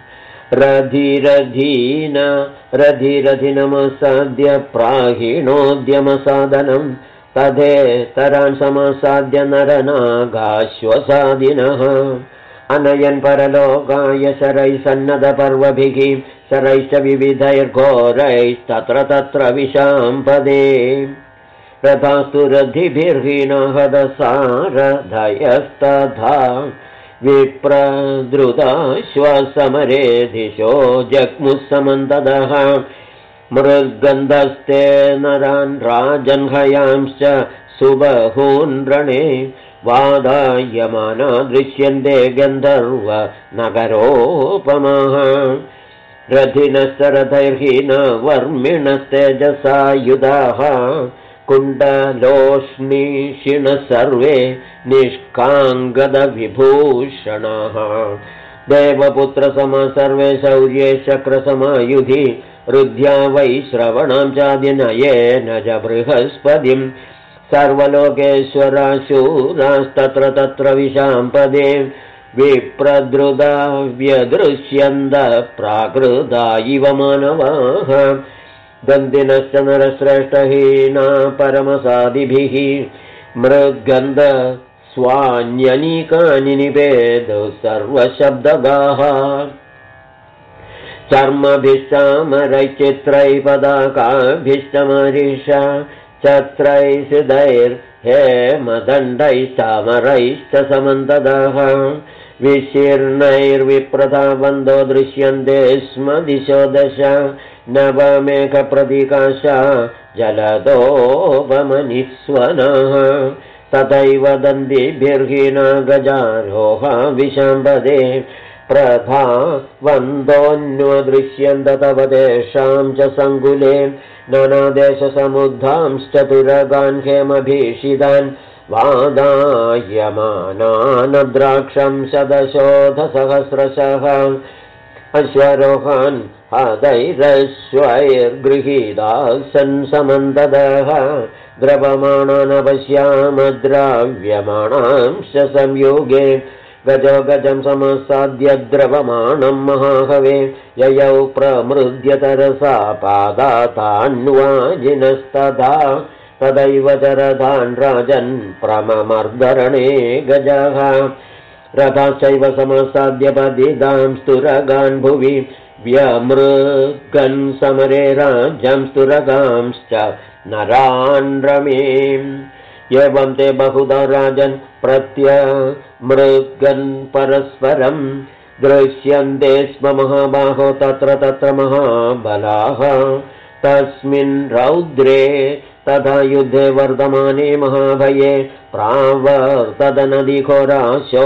रधिरथिनमसाद्य प्राहिणोद्यमसाधनं तथेतरान् समासाद्य नरनागाश्वसादिनः अनयन् परलोकाय शरैः सन्नतपर्वभिः शरैश्च विविधैर्घोरैस्तत्र तत्र विशाम्पदे रथास्तु रथिभिर्हीनाः दसारथयस्तथा विप्रद्रुताश्वसमरे दिशो जग्मुः समन्ततः मृद्गन्धस्ते नरान् राजन्हयांश्च सुबहून् रणे वादायमाना दृश्यन्ते गन्धर्व नगरोपमाः रथिनश्चरथैर्हीना वर्मिणस्तेजसायुधाः कुण्डलोष्णीषिणः सर्वे निष्काङ्गदविभूषणाः देवपुत्रसमा सर्वे शौर्ये शक्रसमायुधि रुद्ध्या वै श्रवणां चादिनयेन च बृहस्पतिं सर्वलोकेश्वराशूरास्तत्र तत्र विशाम्पदे विप्रद्रुदा व्यदृश्यन्द प्राकृता इव मानवाः गन्धिनश्च नरश्रेष्ठहीना परमसादिभिः मृद्गन्ध स्वान्यनीकानि निवेद सर्वशब्दगाः चर्मभिश्चामरैश्चित्रैः पदाकाभिश्चमरीषा छत्रैर्हृदैर्हेमदण्डैश्चामरैश्च समन्ततः विशीर्णैर्विप्रथाबन्धो दृश्यन्ते स्म दिशो दश नवमेघप्रतिकाशा जलदोपमनिस्वनः तथैव दन्दिभिर्हीना गजारोहा विशाम्बदे प्रभा वन्दोऽन्वदृश्यन्त तव तेषां च सङ्कुले नानादेशसमुद्धांश्चतुरगान् हेमभीषितान् वादायमानानद्राक्षं शतशोधसहस्रशः अश्वरोहान् हदैरश्वैर्गृहीताः सन् समन्ततः द्रवमाणानपश्यामद्राव्यमाणांश्च संयोगे गजो गजं समसाद्य द्रवमाणं महाहवे ययौ प्रमृद्यतरसा पादातान्वाजिनस्तथा तदैव चरदान् राजन् प्रममर्दरणे गजः रथाश्चैव समसाद्य पदिदां स्तुरगान् भुवि व्यमृगन् समरे राज्यं स्तुरगांश्च नरान् रमेम् एवं ते बहुधा राजन् प्रत्यमृगन् परस्परं दृश्यन्ते स्म महाबाहो तत्र तत्र महाबलाः तस्मिन् रौद्रे तथा युद्धे वर्धमाने महाभये प्रावर्तदनदिघोरा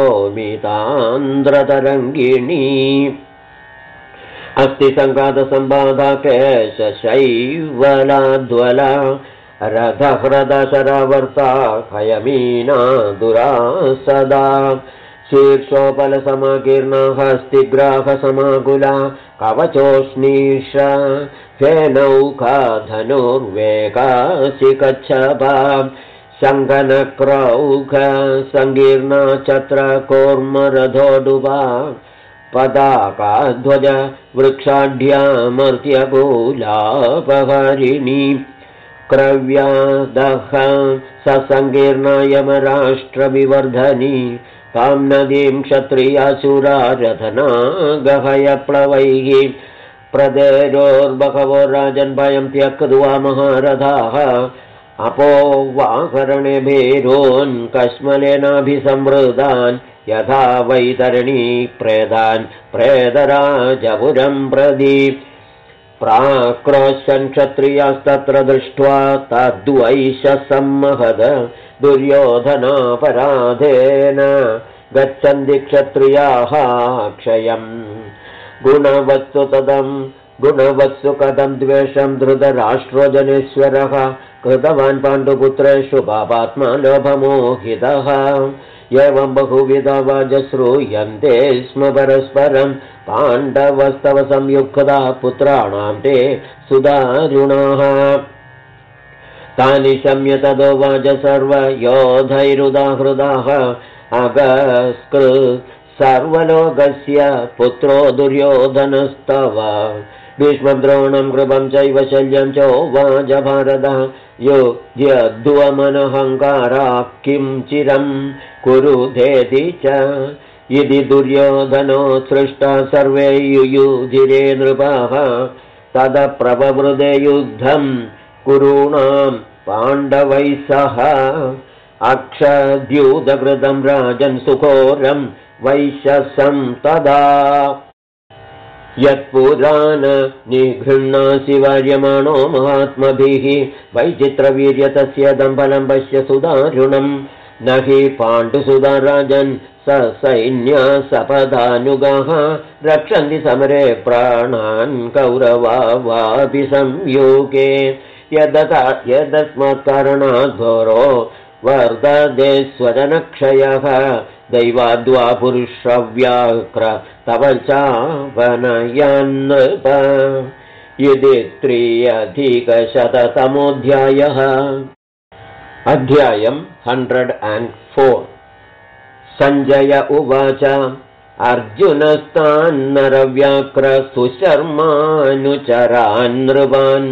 शोमितान्द्रतरङ्गिणी अस्ति सङ्घातसम्बाधा केशशैवलाद्वला रथह्रदशरावर्ता हयमीना दुरा सदा शीर्षोपलसमाकीर्णा हस्तिग्राहसमाकुला कवचोष्णीष फेनौका धनुर्वेकाशिकच्छभा शङ्खनक्रौघ सङ्कीर्णा छत्रकूर्मरथोडुभा पदाकाध्वज वृक्षाढ्यामर्त्यकूलापहरिणी क्रव्यादः ससङ्कीर्णा यमराष्ट्रविवर्धनी तां नदीं क्षत्रियाशूरा रथना गहयप्लवैः प्रदेरोर्बहवो राजन् भयं त्यक्त्वा महारथाः अपोवाहरणे भीरोन् कश्मलेनाभिसंवृतान् यथा वैतरणी प्रेदान् प्रेतराजपुरं प्रति प्राक्रोशन् क्षत्रियास्तत्र दृष्ट्वा तद्वैष सम्महद दुर्योधनापराधेन गच्छन्ति क्षत्रियाः क्षयम् गुणवत्सु कथं द्वेषं धृतराष्ट्रो जनेश्वरः कृतवान् पाण्डुपुत्रेषु पापात्मा लोभमोहितः एवं बहुविधा वाजश्रूयन्ते स्म परस्परं पाण्डवस्तव संयुक्ता पुत्राणां ते सुदारुणाः तानि शम्य तदो वाज सर्वयोधैरुदाहृदाः अगस्कृ सर्वलोकस्य पुत्रो दुर्योधनस्तव भीष्मद्रोणं कृपं चैव शल्यं चोवाच भारतः युध्यध्वमनहङ्कारा किं चिरं कुरुधेति च यदि दुर्योधनो सृष्टा सर्वे युयुधिरे नृपाः तदप्रववृदे युद्धं कुरूणां पाण्डवैः सह अक्षद्यूतकृतं राजन् सुघोरं वैशसं तदा यत्पुराण निगृह्णासि वार्यमाणो महात्मभिः वैचित्रवीर्यतस्य दम्बलं पश्य सुदारुणम् न हि पाण्डुसुधा राजन् ससैन्या सपदानुगाः रक्षन्ति समरे प्राणान् कौरवा वापि संयोगे यदस्मात् कारणात् घोरो वर्धते स्वजनक्षयः दैवाद्वा पुरुषव्याघ्र तव चावनयन्नृप यदि 3 अधिकशततमोऽध्यायः। अध्यायम् 104 सञ्जय उवाच अर्जुनस्तान्नरव्याक्रसुशर्मानुचरान् नृपान्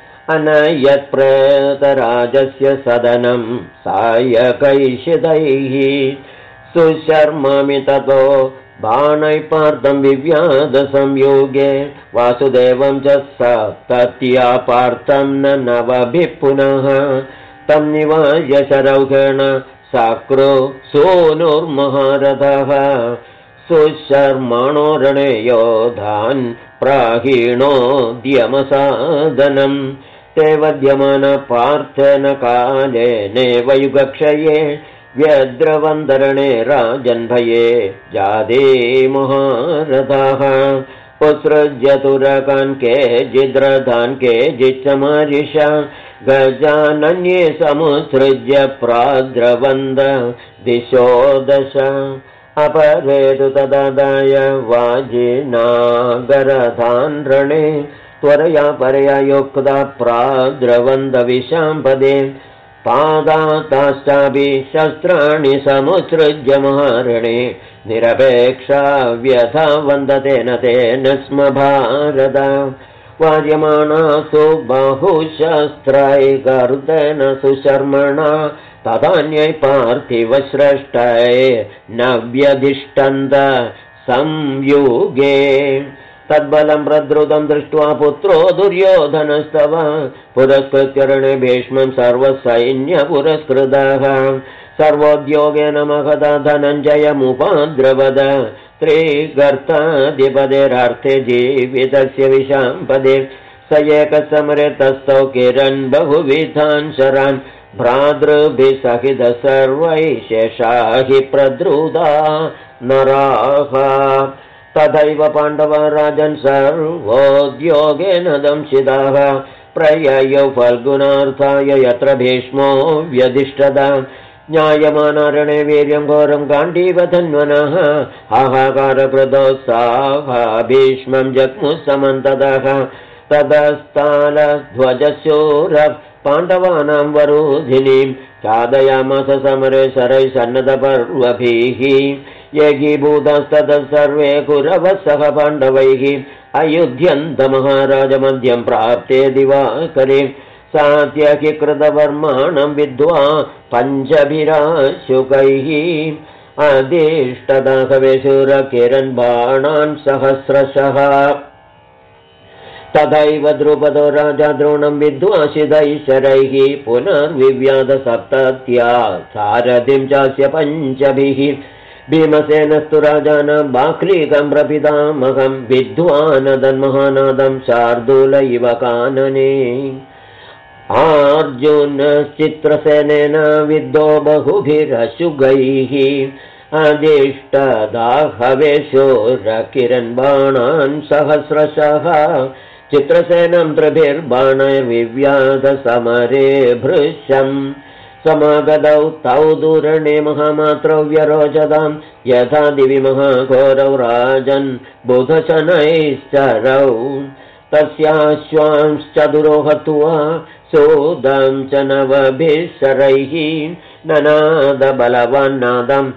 अनयत्प्रेतराजस्य सदनं सायकैषितैः सुशर्मामि ततो बाणैः पार्थं विव्याधसंयोगे वासुदेवं च सप्तत्या पार्थं न नवभिः पुनः तं निवार्य शरौखेण सक्रो सूनुर्महारथः सुशर्मणो रणे योधान् प्राहीणोद्यमसाधनम् ते वद्यमान पार्थेन कालेनैव युगक्षये व्यद्रवन्दरणे राजन्भये जादे महारथाः उत्सृज्य तुरकान् केचिद्रथान् केचिच्चमारिषा गजानन्ये समुत्सृज्य प्राद्रवन्द दिशो दश अपरेतु तदादाय वाजिनागरथान् रणे त्वरया परया युक्ता प्राद्रवन्दविशाम्पदे पादाताश्चापि शस्त्राणि समुत्सृज्य महारणे निरपेक्षा व्यथा वन्दतेन तेन स्म भारत वार्यमाणासु बहुशस्त्रैकर्तेन सुशर्मणा तथान्यै पार्थिवश्रेष्ठै न व्यधिष्ठन्त संयुगे तद्बलं प्रद्रुतं दृष्ट्वा पुत्रो दुर्योधनस्तव पुरस्कृत्य रणे भीष्मं सर्वसैन्यपुरस्कृतः सर्वोद्योगेन महदा धनञ्जयमुपाद्रवद त्रिगर्ताधिपतेरार्थे जीवितस्य विशाम्पदे स एकसमरे तस्थौ किरन् बहुविधान् शरान् भ्रातृभिः सहितः सर्वैः शेषा हि प्रद्रुता नराः तथैव पाण्डवा राजन् सर्वोद्योगेन दंशिताः प्रययौ फल्गुनार्थाय यत्र भीष्मो व्यधिष्ठत ज्ञायमानारणे वीर्यं घोरं गाण्डीवधन्वनः हाहाकारकृतोत्साह भीष्मं जग्मुः समन्ततः ततस्तालध्वजशूरः पाण्डवानां वरूधिनीं चादयामास समरे शरैः सन्नतपर्वभिः येकीभूतस्ततः सर्वे कुरवः सह पाण्डवैः अयुध्यन्तमहाराजमध्यं प्राप्ते दिवाकरे सात्यकिकृतवर्माणं विद्वा पञ्चभिराशुकैः अदिष्टदाहवेशूरकिरन् सहस्रशः तथैव द्रुपदो राजा द्रोणं विद्वा शिदैः शरैः पुनर्विव्याधसप्तत्या सारथिं चास्य पञ्चभिः भीमसेनस्तु राजानं बाक्लीकं प्रपितामहं विद्वानदन्महानादं शार्दूल इव कानने अर्जुनश्चित्रसेनेन विद्धो बहुभिरशुगैः अदिष्टदाहवेशोरकिरन्बाणान् सहस्रशः चित्रसेनं त्रिभिर्बाणैर्विव्याधसमरे भृशम् समागतौ तौ दूरणे महामात्रौ व्यरोचतां यथा दिवि महाघोरौ राजन् बुधशनैश्चरौ तस्याश्वांश्चतुरो हत्वा सोदं च नवभिः शरैः ननादबलवन्नादं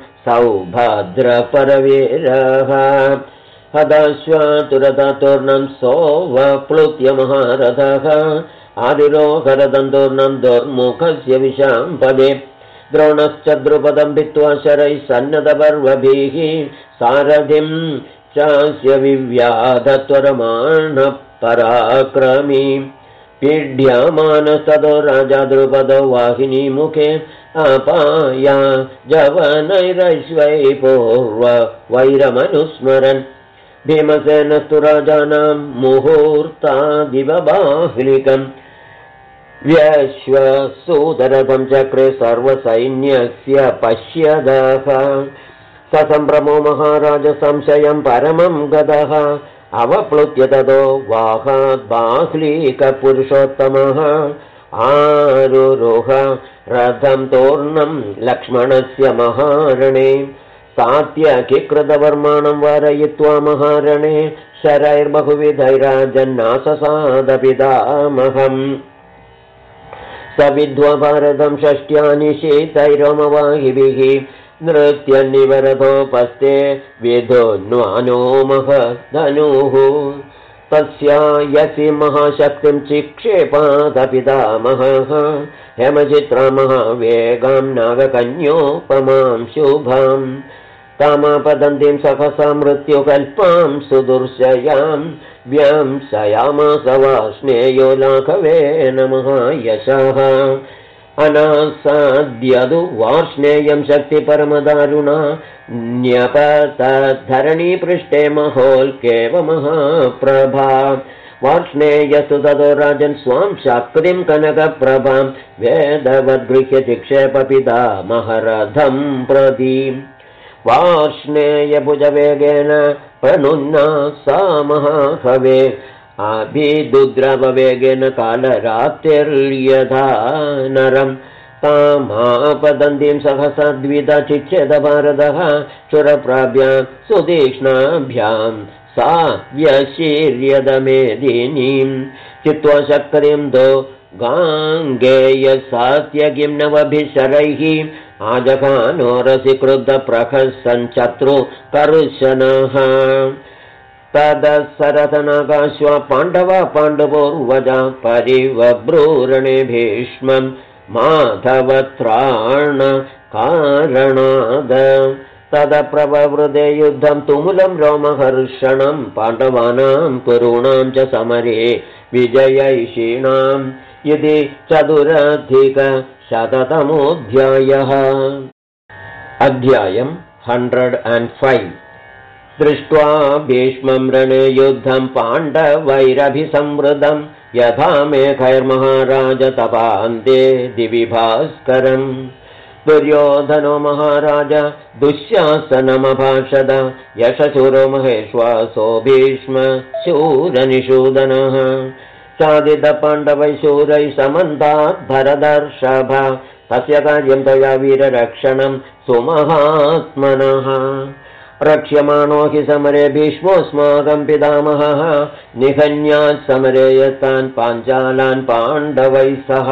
सौभद्रपरवीरः हदाश्वातुरतूर्णं सोऽवप्लुत्य महारथः आदिरोहरदन्तूर्णं दुर्मुखस्य विशाम्पदे द्रोणश्च द्रुपदं भित्त्वा शरैः सन्नतपर्वभिः सारथिं चास्य विव्याधत्वरमाणः पराक्रमी पीड्यमानस्ततो राजा द्रुपदो वाहिनीमुखे अपाया जवनैरश्वै पूर्व वैरमनुस्मरन् भीमसेनस्तु राजानां मुहूर्तादिव बाह्लिकम् व्यश्वसूदरथं चक्रे सर्वसैन्यस्य पश्यदः ससम्भ्रमो महाराज संशयं परमं गतः अवप्लुत्य ततो वाहात् बाह्लीकपुरुषोत्तमः आरुरोह रथं तोर्णं लक्ष्मणस्य महारणे सात्यकिकृतवर्माणं वारयित्वा महारणे शरैर्बहुविधैराजन्नाससादपितामहम् स विद्वा भारतं षष्ट्यानि शीतैरोमवाहिभिः नृत्यनिवरतोपस्ते विधुन्वानो महधनुः तस्यायसि महाशक्तिं चिक्षेपादपितामहः हेमचित्रमहावेगां नागकन्योपमां शुभां तामापदन्तीं सहसा मृत्युकल्पां सुदुर्शयां व्यंसयामास वार्ष्णेयो लाघवेन महायशः अनासाद्यदु वार्ष्णेयं शक्तिपरमदारुणा न्यपतद्धरणीपृष्ठे महोल्केव महाप्रभा वार्ष्णेयस्तु ततो राजन् स्वां शक्तिं कनकप्रभां वेदवद्गृह्य चिक्षेपपिता महरथं प्रति वार्ष्णेयभुजवेगेन प्रणुन्ना सा महाहवे अभिदुद्रववेगेन कालरात्रिर्यथा नरं तामापदन्तीं सहसा द्विधा चिच्छेदभारतः क्षुरप्राभ्यां सुतीक्ष्णाभ्यां सा व्यशीर्यदमेदिनीं चित्वा शक्तिं दो गाङ्गेयसात्यगिं नवभिशरैः आजघानोरसि क्रुद्धप्रहसञ्चत्रु कर्शनः तदसरथनागाश्वा पाण्डवा पाण्डवोर्वजा परिवब्रूरणे भीष्मं माधवत्राण कारणाद तदप्रववृदे युद्धं तुमुलं रोमहर्षणं पाण्डवानां कुरूणां च समरे विजयैषीणां यदि चतुरधिकशततमोऽध्यायः अध्यायं 105 दृष्ट्वा भीष्मं रणे युद्धं पाण्डवैरभिसंवृतं यथा मेघैर्महाराज तपान्ते दिवि भास्करं दुर्योधनो महाराज दुःशासनमभाषद यशशूरो महेश्वासो भीष्म शूरनिषूदनः साधितपाण्डवैः शूरैः समन्तात् भरदर्षभ तस्य कार्यं तया वीररक्षणं सुमहात्मनः रक्ष्यमाणो हि समरे भीष्मोऽस्माकं पितामहः निहन्यात् समरे यतान् पाञ्चालान् पाण्डवैः सह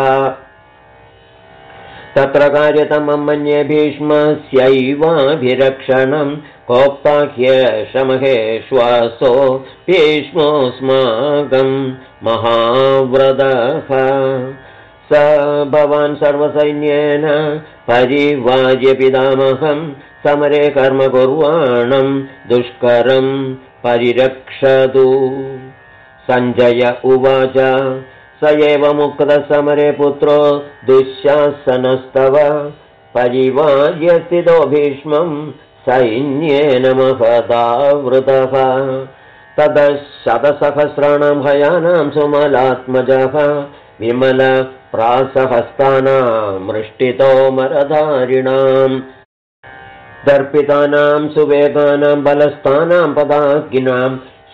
तत्र कार्यतमं मन्ये भीष्मस्यैवाभिरक्षणं कोप्ता ह्येष महेश्वासो भीष्मोऽस्माकं महाव्रतः स भवान् सर्वसैन्येन परिवार्य पितामहं समरे कर्म कुर्वाणं दुष्करं परिरक्षतु सञ्जय उवाच स एव मुक्तः समरे पुत्रो दुःशासनस्तव परिवार्य स्थितो भीष्मं सैन्येन महदावृतः ततः शतसहस्राणां भयानां सुमलात्मजः विमलप्रासहस्तानां मृष्टितो मरधारिणाम् दर्पितानां सुवेगानां बलस्थानां पदाकिनां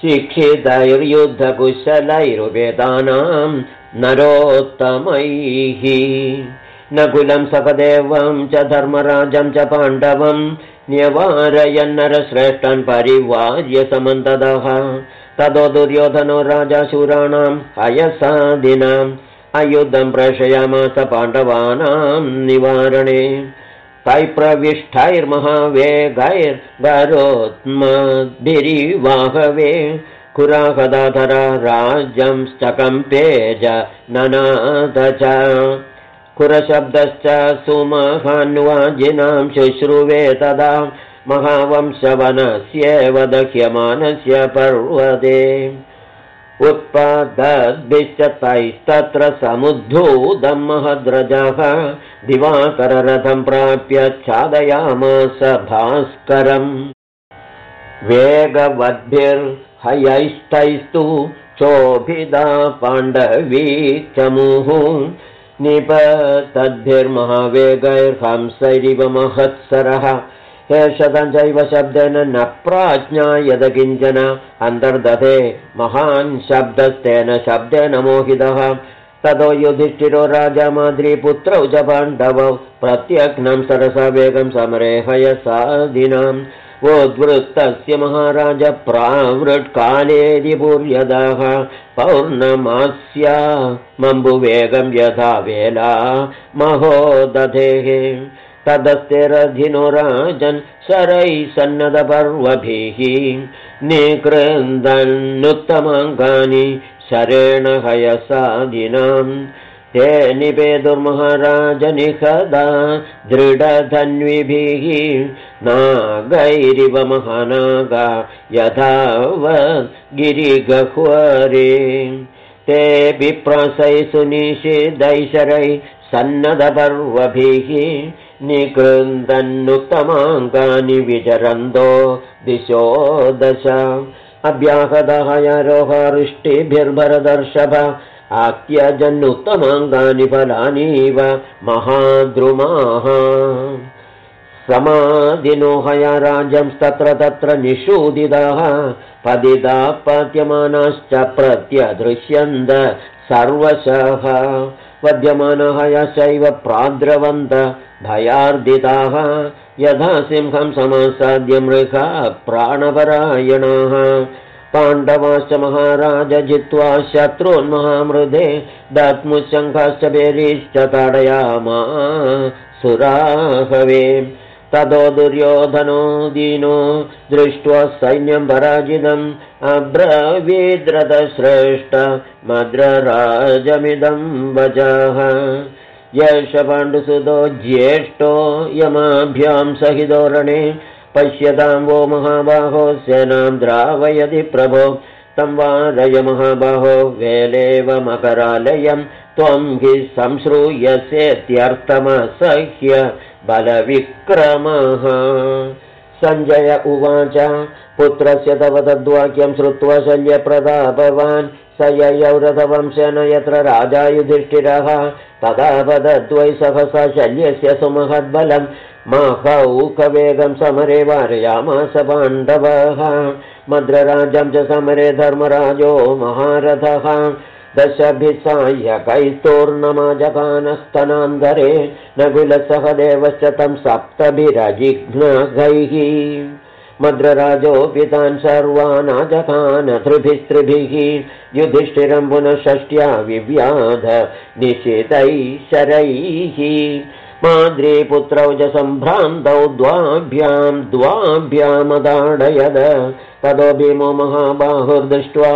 शिक्षितैर्युद्धकुशलैरुपेतानां नरोत्तमैः नकुलं सखदेवं च धर्मराजं च पाण्डवं न्यवारयन्नरश्रेष्ठन् परिवार्य समन्ततः ततो दुर्योधनो राजाशूराणाम् अयसादिनाम् अयुद्धं प्रेषयामास पाण्डवानां निवारणे तैप्रविष्टैर्महावेगैर्गरोत्मभिरिवाहवे कुराहदाधरा राज्यं चकम्पेज ननाद च कुरशब्दश्च सुमहान्वाजिनां शुश्रुवे तदा महावंशवनस्येव दह्यमानस्य पर्वते उत्पादद्भिश्च तैस्तत्र समुद्धूतं महद्रजः दिवाकररथं प्राप्य छादयामास भास्करम् वेगवद्भिर्हयैस्तैस्तु चोभिदा पाण्डवी चमुः निपतद्भिर्महावेगैर्हंसैरिव महत्सरः हेषतं चैव शब्देन न प्राज्ञायत किञ्चन अन्तर्दधे महान् शब्दस्तेन शब्देन मोहितः ततो युधिष्ठिरो राजा माद्रीपुत्रौ च पाण्डवौ प्रत्यग्नं सरसा वेगं समरे हयसादिनां वोद्वृत्तस्य महाराज प्रावृट्कालेदिपूर्यदः पौर्णमास्या मम्बुवेगं यथा वेला महोदधेः तदस्तिरधिनो राजन् शरैः सन्नदपर्वभिः निकृन्दन्नुत्तमाङ्गानि शरेण हयसादिनाम् ते निपेदुर्महाराजनिखदा दृढधन्विभिः नागैरिव महानागा यथावद्गिरिगह्वरे ते विप्रसै सुनिषिदैशरै सन्नदपर्वभिः निकृन्दन्नुत्तमाङ्गानि विचरन्तो दिशो दश अभ्याहतः यारोहरिष्टिभिर्भरदर्शभ आत्यजन्नुत्तमाङ्गानि फलानीव महाद्रुमाः समाधिनो हया राज्यंस्तत्र तत्र निषूदिताः पदिता पात्यमानाश्च प्रत्यदृश्यन्त सर्वशः वद्यमानः यशैव प्राद्रवन्त भयार्दिताः यथा सिंहं समासाद्य मृगा प्राणपरायणाः पाण्डवाश्च महाराज जित्वा शत्रून्महामृधे दत्मुशङ्खाश्च बेरीश्च ताडयामासुराहवे ततो दुर्योधनो दीनो दृष्ट्वा सैन्यं पराजितम् अब्रवीद्रतश्रेष्ठ मद्रराजमिदं वचः यश पाण्डुसुतो ज्येष्ठो यमाभ्यां सहितोरणे पश्यतां वो महाबाहो सेनां द्रावयति प्रभो तं वारय महाबाहो वेलेव मकरालयं त्वं हि संश्रूयसेत्यर्थमसह्य बलविक्रमः सञ्जय उवाच पुत्रस्य तव तद्वाक्यं श्रुत्वा शल्यप्रतापवान् स ययौ रथवंशेन यत्र राजा युधिष्ठिरः तदा वदद्वै सहसा शल्यस्य सुमहद्बलं महौकवेगं समरे वारयामास पाण्डवः मद्रराजं च समरे धर्मराजो महारथः दशभिसायकैस्तूर्णमजगानस्तनान्तरे नकुलसहदेवश्च तं सप्तभिरजिघ्नगैः मद्रराजोऽपि तान् सर्वान् अजगान त्रिभिस्त्रिभिः युधिष्ठिरं पुनः षष्ट्या विव्याध निशितैः शरैः माद्रीपुत्रौ च सम्भ्रान्तौ द्वाभ्यामदाडयद ततो भीमो महाबाहुर्दृष्ट्वा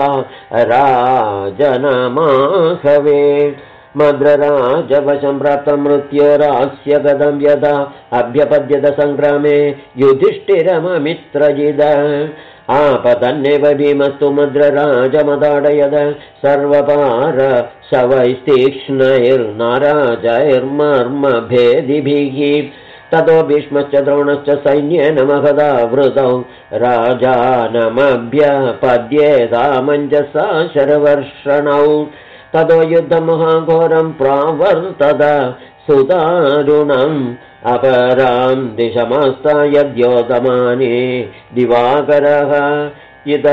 राजनमाहवे मद्रराजवशं प्राप्तं मृत्योरास्य गदं यदा अभ्यपद्यत सङ्ग्रामे युधिष्ठिरममित्रजिद आपतन्नेव भीमस्तु मद्रराजमदाडयद सर्वपार शवैस्तीक्ष्णैर्नाराजैर्मर्मभेदिभिः ततो भीष्मश्च द्रोणश्च सैन्येन महदा वृतौ राजानमभ्यपद्येतामञ्जसा शरवर्षणौ ततो युद्धमहाघोरं प्रावर्तत सुदारुणम् अपरां दिशमास्ताय द्योतमाने दिवाकरः इत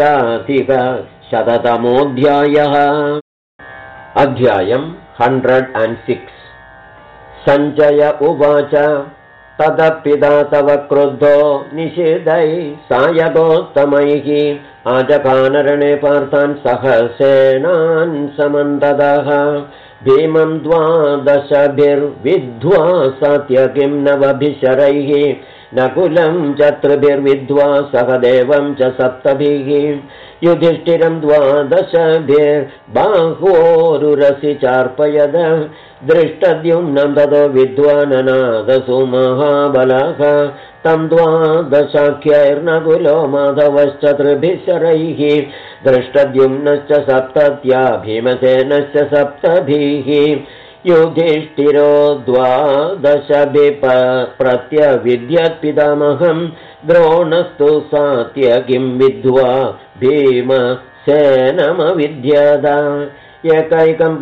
5,000 अध्यायम् 106 सञ्जय उवाच ततः पिता तव क्रुद्धो निषेधैः सायगोत्तमैः आजगानरणे पार्थान् सहसेनान् समन्ततः भीमं 12 सात्यकिं नवभिशरैः नकुलं चतुर्भिर्विद्वा सहदेवं च 7 युधिष्ठिरं 12 बाह्वोरुरसि चार्पयद दृष्टद्युम्नं ततो विद्वाननादसु महाबलः तं 12 माधवश्च 3 दृष्टद्युम्नश्च 7 भीमसेनश्च 7 युधिष्ठिरो 12 प्रत्यविद्यत्पितामहं द्रोणस्तु सात्यकिं विद्वा भीमसेनमविद्यत एकैकं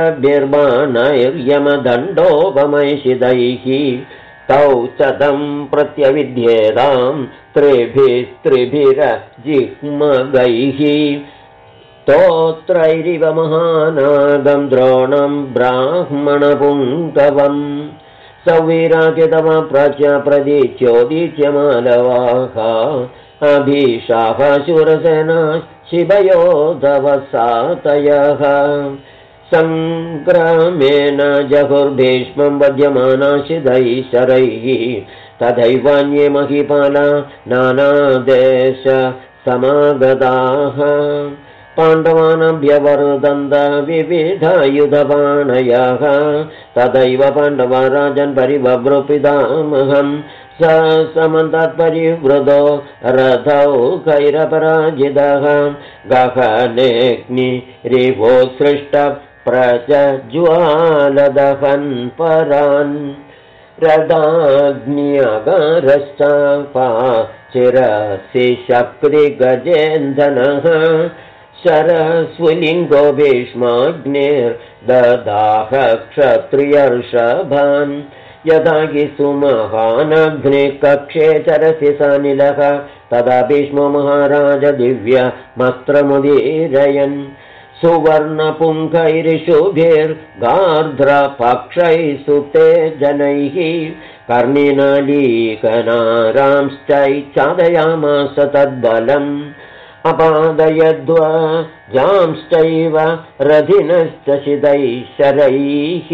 5 तौ च तं प्रत्यविद्येतां 3 स्तोत्रैरिव महानागं द्रोणं ब्राह्मणपुङ्गवम् सौवीराचितमा प्रदीच्योदीच्यमालवाः अभीशाः शूरसेना शिवयोधवसातयः सङ्ग्रामेण जहुर्भीष्मं वध्यमानाशिदैः शरैः तथैवान्ये महीपाला नानादेश समागताः पाण्डवानाभ्यवर्दन्त विविधायुधपाणयः तथैव पाण्डवा राजन् परिववृपितामहं स समन्तत्परिवृतो रथौ कैरपराजितः गहनेऽग्निरिवो सृष्ट प्रज्वालदहन् परान् रथाग्न्यगारश्चापा चिरसि शक्तिगजेन्दनः शरस्वलिङ्गो भीष्माग्निर्ददाह क्षत्रियर्षभान् यदा हि सुमहानग्निकक्षे चरसि सानिलः तदा भीष्मो महाराज दिव्यमस्त्रमुदीरयन् सुवर्णपुङ्खैरिशुभिर्गार्ध्रपक्षैः सुते जनैः कर्णिनालीकनारांश्चैच्छादयामास तद्बलम् अपादयध्वजांश्चैव रथिनश्च शिदैः शरैः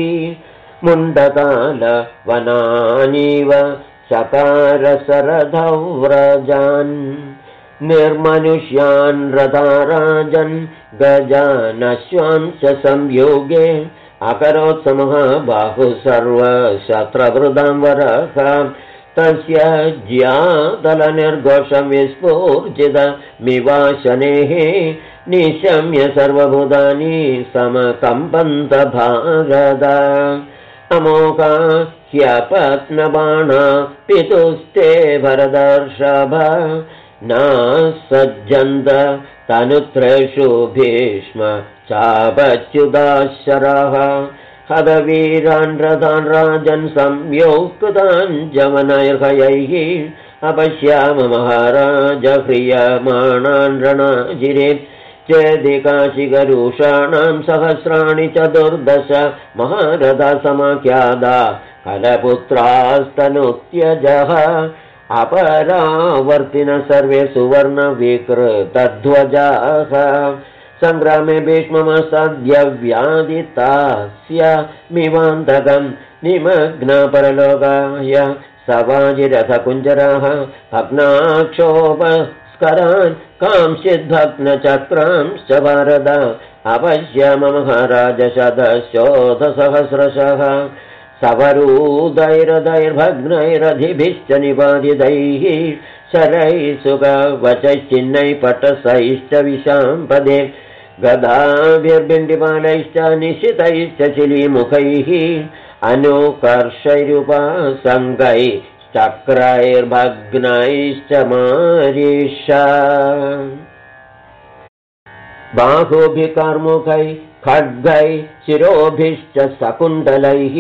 मुण्डकालवनानीव चकारसरथौ व्रजान् निर्मनुष्यान् रथाराजन् गजानश्वांश्च संयोगे अकरोत् महाबाहुः सर्वशत्रवृदां वरः तस्य ज्यातलनिर्घोषं विस्फूर्जितमिवाशनेः निशम्य सर्वभूतानि समकम्पन्त भारत अमोघा ह्यपत्नबाणा पितुस्ते भरतर्षभ न सज्जन्त तनुत्रेषु भीष्म चापच्युताशरः हतवीरान् रथान् राजन् संयोक्तान् जवनैर्हयैः अपश्याम महाराज ह्रियमाणान् रणाजिरे चेदिकाशिकरुषाणां सहस्राणि 14 महारथा समाख्यादा कलपुत्रास्तनुत्यजः अपरावर्तिन सर्वे सुवर्णविकृतध्वजाः सङ्ग्रामे भीष्ममसद्य व्यादितास्य मिवान्तकं निमग्नपरलोकाय सवाजिरथकुञ्जराः भग्नाक्षोभस्करान् कांश्चिद्भग्नचक्रांश्च भारत अपश्याम महाराज शतशोधसहस्रशः सवरूदैरदैर्भग्नैरधिभिश्च निपातितैः शरैः सुखवचश्चिह्नैः पटसैश्च विशाम्पदे गदाभिर्बिण्डिपालैश्च निशितैश्च शिलीमुखैः अनुकर्षैरुपसङ्गैश्चक्रैर्भग्नैश्च मारीषा बाहुभिकर्मुखैः खड्गैः शिरोभिश्च सकुण्डलैः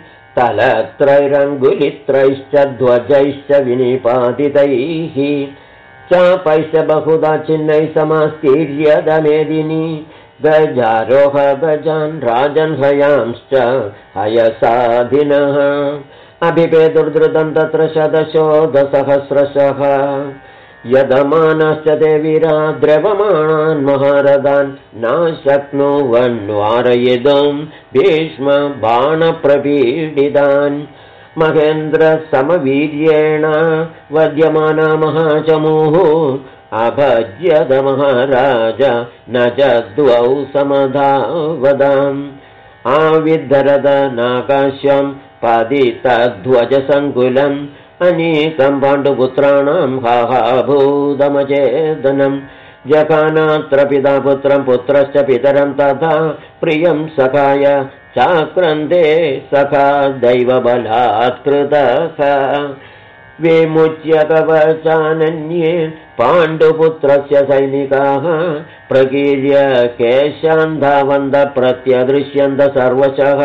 तलत्रैरङ्गुलित्रैश्च ध्वजैश्च विनिपातितैः चापैश्च बहुधा चिह्नैः समास्तीर्यदमेदिनी गजारोह गजान् राजन् हयांश्च हयसाधिनः अभिपेदुर्धृतं तत्र शतशोधसहस्रशः यदमानश्च ते वीरा द्रवमाणान् महारथान् न शक्नुवन्वारयितुं भीष्म बाणप्रपीडितान् महेन्द्रसमवीर्येण वध्यमाना महाचमूः अभज्यत महाराज न च द्वौ समधावदाम् आविद्धरद नाकाश्यं पतितध्वजसङ्कुलम् अनीकं पाण्डुपुत्राणां हाहाभूतमचेदनं जघानात्र पिता पुत्रं पुत्रश्च पितरं तथा प्रियं सखाय चाक्रन्ते सखा दैवबलात्कृतः विमुच्य कवचानन्ये पाण्डुपुत्रस्य सैनिकाः प्रकीर्य केशान् धावन्त प्रत्यदृश्यन्त सर्वशः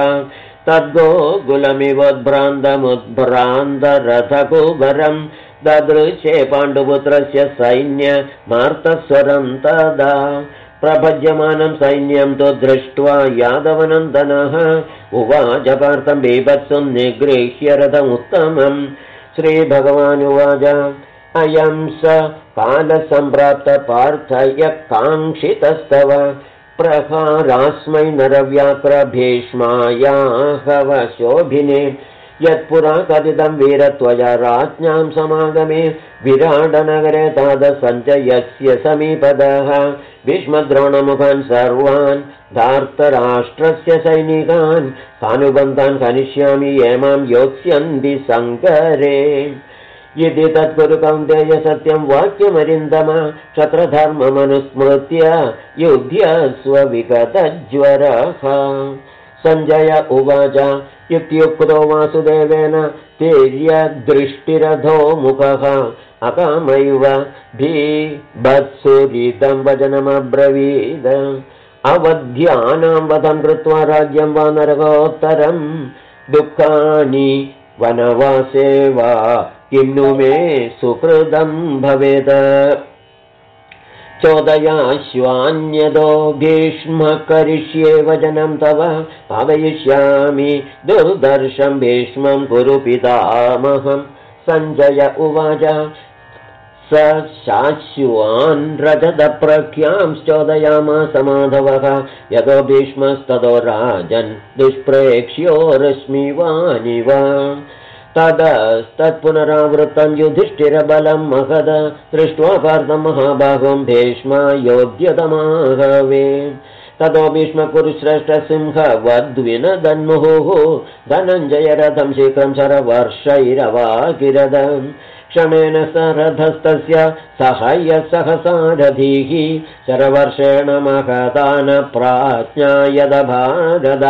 तद्गोकुलमिवोद्भ्रान्तमुद्भ्रान्तरथकुबरं ददृशे पाण्डुपुत्रस्य सैन्यमार्तस्वरं तदा प्रभज्यमानं सैन्यं तु दृष्ट्वा यादवनन्दनः उवाच पार्थं बीभत्सं निगृह्य रथमुत्तमम् श्रीभगवानुवाच अयं स कालसम्प्राप्तपार्थयः काङ्क्षितस्तव प्रहारास्मै नरव्याघ्र भीष्मायाहवशोभिने यत्पुरा कथितं वीरत्वया राज्ञां समागमे विराटनगरे तादसञ्जयस्य समीपदः भीष्मद्रोणमुखान् सर्वान् धार्तराष्ट्रस्य सैनिकान् सानुबन्धान् करिष्यामि ये मां योत्स्यन्ति सङ्करे यदि तत्कुरु कौन्तेय सत्यं वाक्यमरिन्दम क्षत्रधर्ममनुस्मृत्य युध्यस्व विगतज्वरः सञ्जय उवाच इत्युक्तो वासुदेवेन तिर्यदृष्टिरथो मुखः अकामैव भीभत्सुरितं वचनमब्रवीद अवध्यानां वधं कृत्वा राज्यं वा नरकोत्तरं दुःखानि वनवासे वा किं नु मे सुकृतं भवेत् चोदयाश्वान्यदो भीष्मः करिष्ये वचनं तव पावयिष्यामि दुर्दर्शं भीष्मं कुरु पितामहं सञ्जय उवाच स शाश्वान् रजतप्रख्यां चोदयामास माधवः यतो भीष्मस्ततो राजन् दुष्प्रेक्ष्यो रश्मिवानिव ततस्तत्पुनरावृत्तं युधिष्ठिरबलं महद दृष्ट्वा पार्थं महाबाहुं भीष्मायोध्यतमाहवे ततो भीष्मकुरुश्रेष्ठसिंहवद्विनदन्मुहुः धनञ्जयरथं शीघ्रं शरवर्षैरवाकिरदं क्षणेन सरथस्तस्य सहाय्यसहसारथीः शरवर्षेण महदान प्राज्ञायदभारद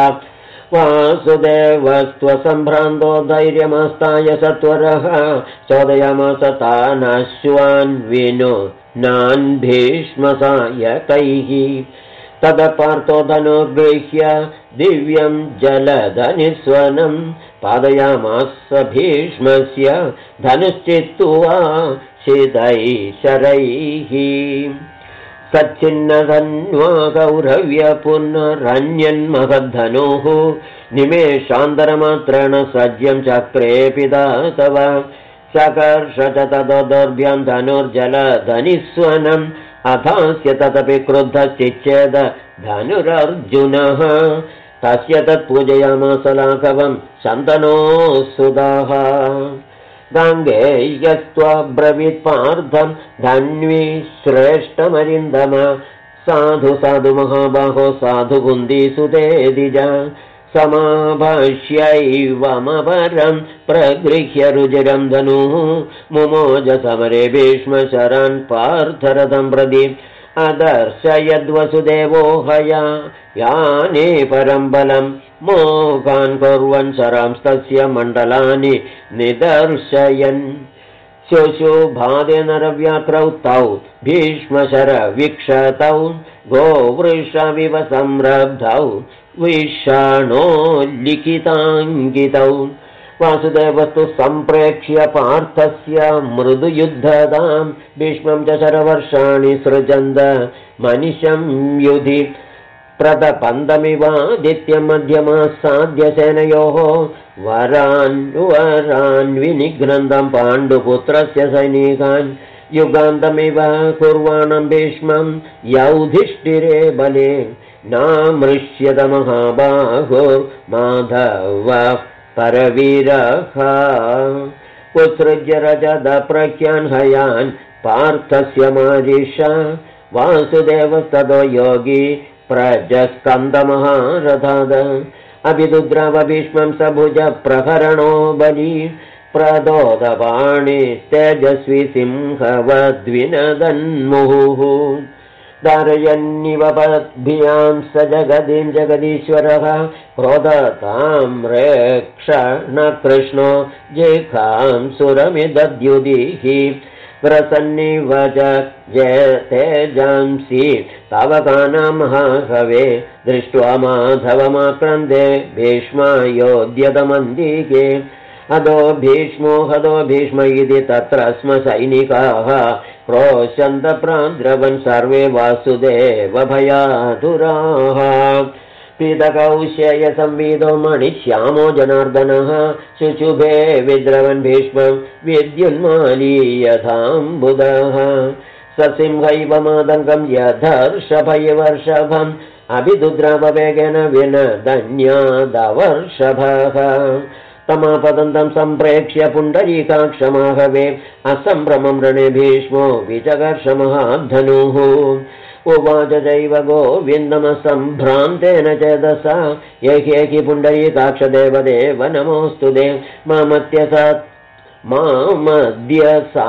वासुदेवस्त्वसम्भ्रान्तो धैर्यमस्ताय सत्वरः चोदयामास तानश्वान् विनुनान् भीष्मसायकैः तदपार्थो धनुर्गृह्य दिव्यं जलधनिस्वनं पादयामास भीष्मस्य धनुश्चित्वा शितैः शरैः सच्चिन्नधन्वा कौरव्य पुनरन्यन्महद्धनुः निमेषान्तरमात्रेण सज्यं चक्रेऽपि दातव सकर्ष च ततो दोर्भ्यां धनुर्जलधनिस्वनम् अथास्य तदपि क्रुद्धश्चिच्छेद धनुरर्जुनः तस्य तत्पूजयामास लाघवं शन्तनोऽसुतः गाङ्गेयस्त्वब्रवीत् पार्थं धन्वी श्रेष्ठमरिन्दम साधु साधु महाबाहो साधु कुन्दीसुते द्विज समाभाष्यैवमपरं प्रगृह्य रुजिरं धनुः मुमोज समरे भीष्मशरान् पार्थरथं प्रति अदर्शयद्वसुदेवो हया याने परं बलं मोहान् कुर्वन् शरांस्तस्य मण्डलानि निदर्शयन् शुशुभादे नरव्याक्रौ तौ भीष्मशरवीक्षतौ गोवृषविव संरब्धौ विषाणो लिखिताङ्गितौ वासुदेवस्तु सम्प्रेक्ष्य पार्थस्य मृदुयुद्धतां भीष्मं च शरवर्षाणि सृजन्द मनिशं युधि प्रतपन्दमिवादित्यं मध्यमासाद्य सेनयोः वरान् विनिघ्नन्दं पाण्डुपुत्रस्य सैनिकान् युगान्तमिव कुर्वाणं भीष्मं यौधिष्ठिरे बले नामृष्यत महाबाहुर्माधवः परवीरः उत्सृज्य रजतप्रख्यान् हयान् पार्थस्य मारीषा वासुदेवस्ततो योगी प्रजस्कन्दमहारथाद अभिदुद्राव भीष्मं सबुज प्रहरणो बली प्रदोदपाणि तेजस्वी सिंहवद्विनदन्मुहुः धारयन्निव पद्भ्यां स जगदीं जगदीश्वरः क्रोधतां रेक्षणकृष्णो जिघां सुरमिदद्युदिः ग्रसन्निव तेजांसि तावकानां महाहवे दृष्ट्वा माधवमाक्रन्दे भीष्मायोद्यतमन्दिके अदो भीष्मो हदो भीष्म इति तत्र स्म सैनिकाः क्रोशन्तप्राद्रवन् सर्वे वासुदेवभयातुराः पीतकौशेयसंविदो मणिश्यामो जनार्दनः शुचुभे विद्रवन् भीष्मं विद्युन्मालीयथाम्बुदः ससिंहैव मादङ्गं यथर्षभयवर्षभम् अभिदुद्राववेगेन विनदन्यादवर्षभः तमापदन्तं सम्प्रेक्ष्य पुण्डरीकाक्षमाहवे असम्भ्रमं रणे भीष्मो विचकर्षमहाधनुः उवाच चैव गोविन्दमसम्भ्रान्तेन चेदसा एकेकि पुण्डरीकाक्षदेवदेव नमोऽस्तु ते मामद्य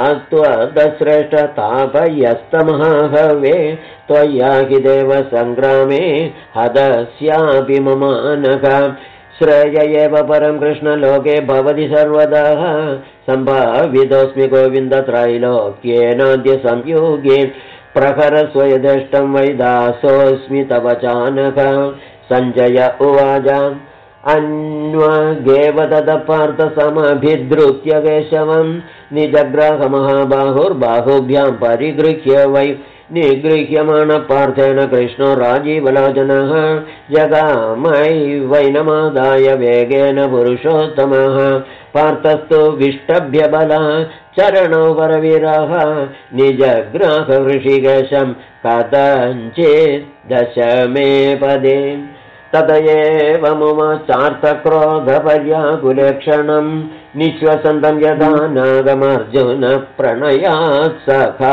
सात्वदश्रेष्ठतापयस्तमहाहवे त्वया हि देव सङ्ग्रामे हदस्यापि ममानः श्रेय एव परं कृष्णलोके भवति सर्वदा सम्भावितोऽस्मि गोविन्दत्रैलोक्येनाद्य संयोगे प्रहरस्वयदेष्टं वै दासोऽस्मि तव चानक सञ्जय उवाच अन्वगेव तदपार्थसमभिद्रुत्य केशवं निजग्राहमहाबाहुर्बाहुभ्यां परिगृह्य वै निगृह्यमाणपार्थेन कृष्णो राजीवलोचनः जगामै वैनमादाय वेगेन पुरुषोत्तमः पार्थस्तु विष्टभ्यबला चरणौ परवीराः निजग्राहऋषिकेशं कथञ्चित् दशमे पदे तत एव मम चार्थक्रोधपर्याकुलेक्षणं निःश्वसन्तं यदा नागमर्जुन प्रणयात् सखा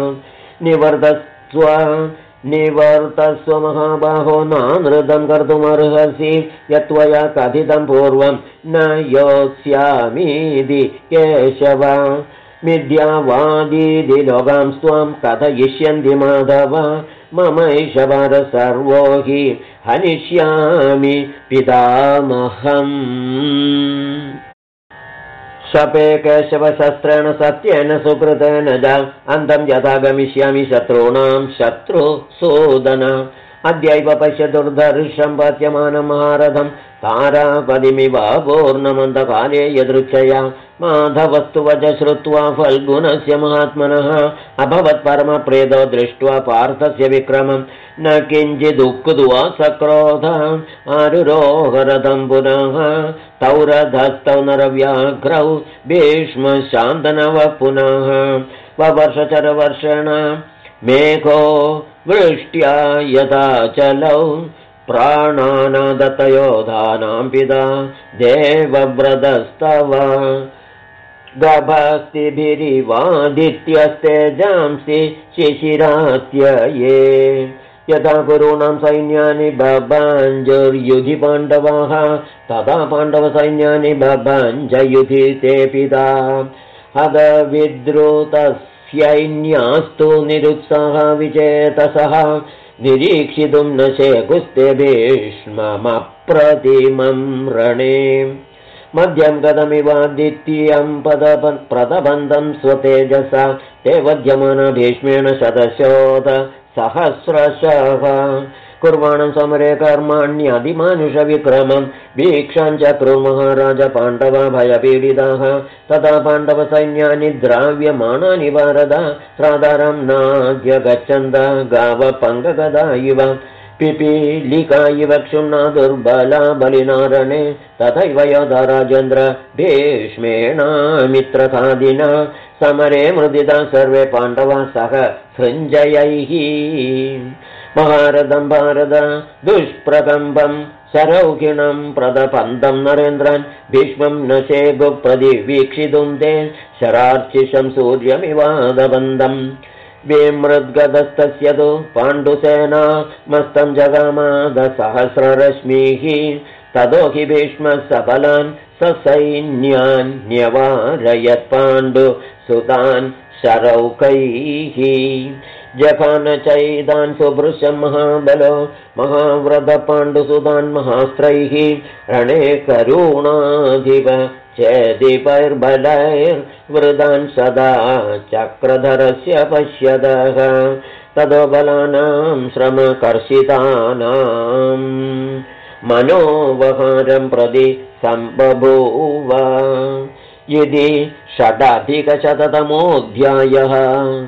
निवर्तस्व महाबाहो नानृतं कर्तुमर्हसि यत्त्वया कथितं पूर्वं न योत्स्यामीति केशव मिथ्यावादीति लोकां त्वां कथयिष्यन्ति माधव ममैष भारः सर्वो हि हनिष्यामि पितामहम् शपे केशवशस्त्रेण सत्येन सुकृतेन च अन्तं यथा गमिष्यामि शत्रूणां शत्रुसूदन अद्यैव पश्य दुर्धर्षं पत्यमानं महारथं तारापदिमिवापूर्णमन्तकाले यदृच्छया माधवस्तु वच श्रुत्वा फल्गुनस्य महात्मनः अभवत् परमप्रेदो दृष्ट्वा पार्थस्य विक्रमं न किञ्चिदुक्त्वा सक्रोध आरुरोहरथं पुनः तौ रथस्थौ नरव्याघ्रौ भीष्मशान्तनवः पुनः ववर्षचरवर्षेण मेघो वृष्ट्या यथा चलौ प्राणानादत्तयोधानां पिता देवव्रतस्तव गभस्तिभिरिवादित्यस्तेजांसि शिशिरात्यये यथा गुरूणां सैन्यानि बभाञ्जुर्युधि पाण्डवाः तथा पाण्डवसैन्यानि बभाञ्जयुधि ते पिता हदविद्रुतस्यैन्यास्तु निरुत्साह विचेतसः निरीक्षितुं न शेकुस्ते भीष्ममप्रतिमं रणे मध्यं गतमिवादित्यं प्रतबन्धं स्वतेजसा ते वध्यमान भीष्मेण शतशोध सहस्रशः कुर्वाणं समरे कर्माण्यधिमानुषविक्रमं वीक्षां चक्रुर्महाराज पाण्डवा भयपीडिताः तथा पाण्डवसैन्यानि द्राव्यमाणानि भारत प्रादारं नाद्य गच्छन्त गावपङ्गगदा इव पिपीलिका इव क्षुण्णा दुर्बला बलिनारणे तथैव योधा राजेन्द्र भीष्मेण मित्रसादिना समरे मृदिता सर्वे पाण्डवा सह सञ्जयैः महारथं भारत दुष्प्रकम्बं सरौखिणं प्रदपन्तं नरेन्द्रन् भीष्मं न शेगुप्रतिवीक्षितुं ते शरार्चिषं सूर्यमिवादबन्धम् विमृद्गदस्तस्य तु पाण्डुसेना मस्तं जगामादसहस्ररश्मिः ततो हि भीष्मः सबलान् ससैन्यान् न्यवारयत् पाण्डुसुतान् शरौकैः जखान चैदान् सुभृशं महाबलो महाव्रतपाण्डुसुतान् महास्त्रैः रणे करुणाधिप चेदिपैर्बलैर्वृदान् सदा चक्रधरस्य पश्यतः ततो बलानां श्रमकर्षितानां मनोवहारं प्रति सम्बभूव इति 6अधिकशततमोऽध्यायः।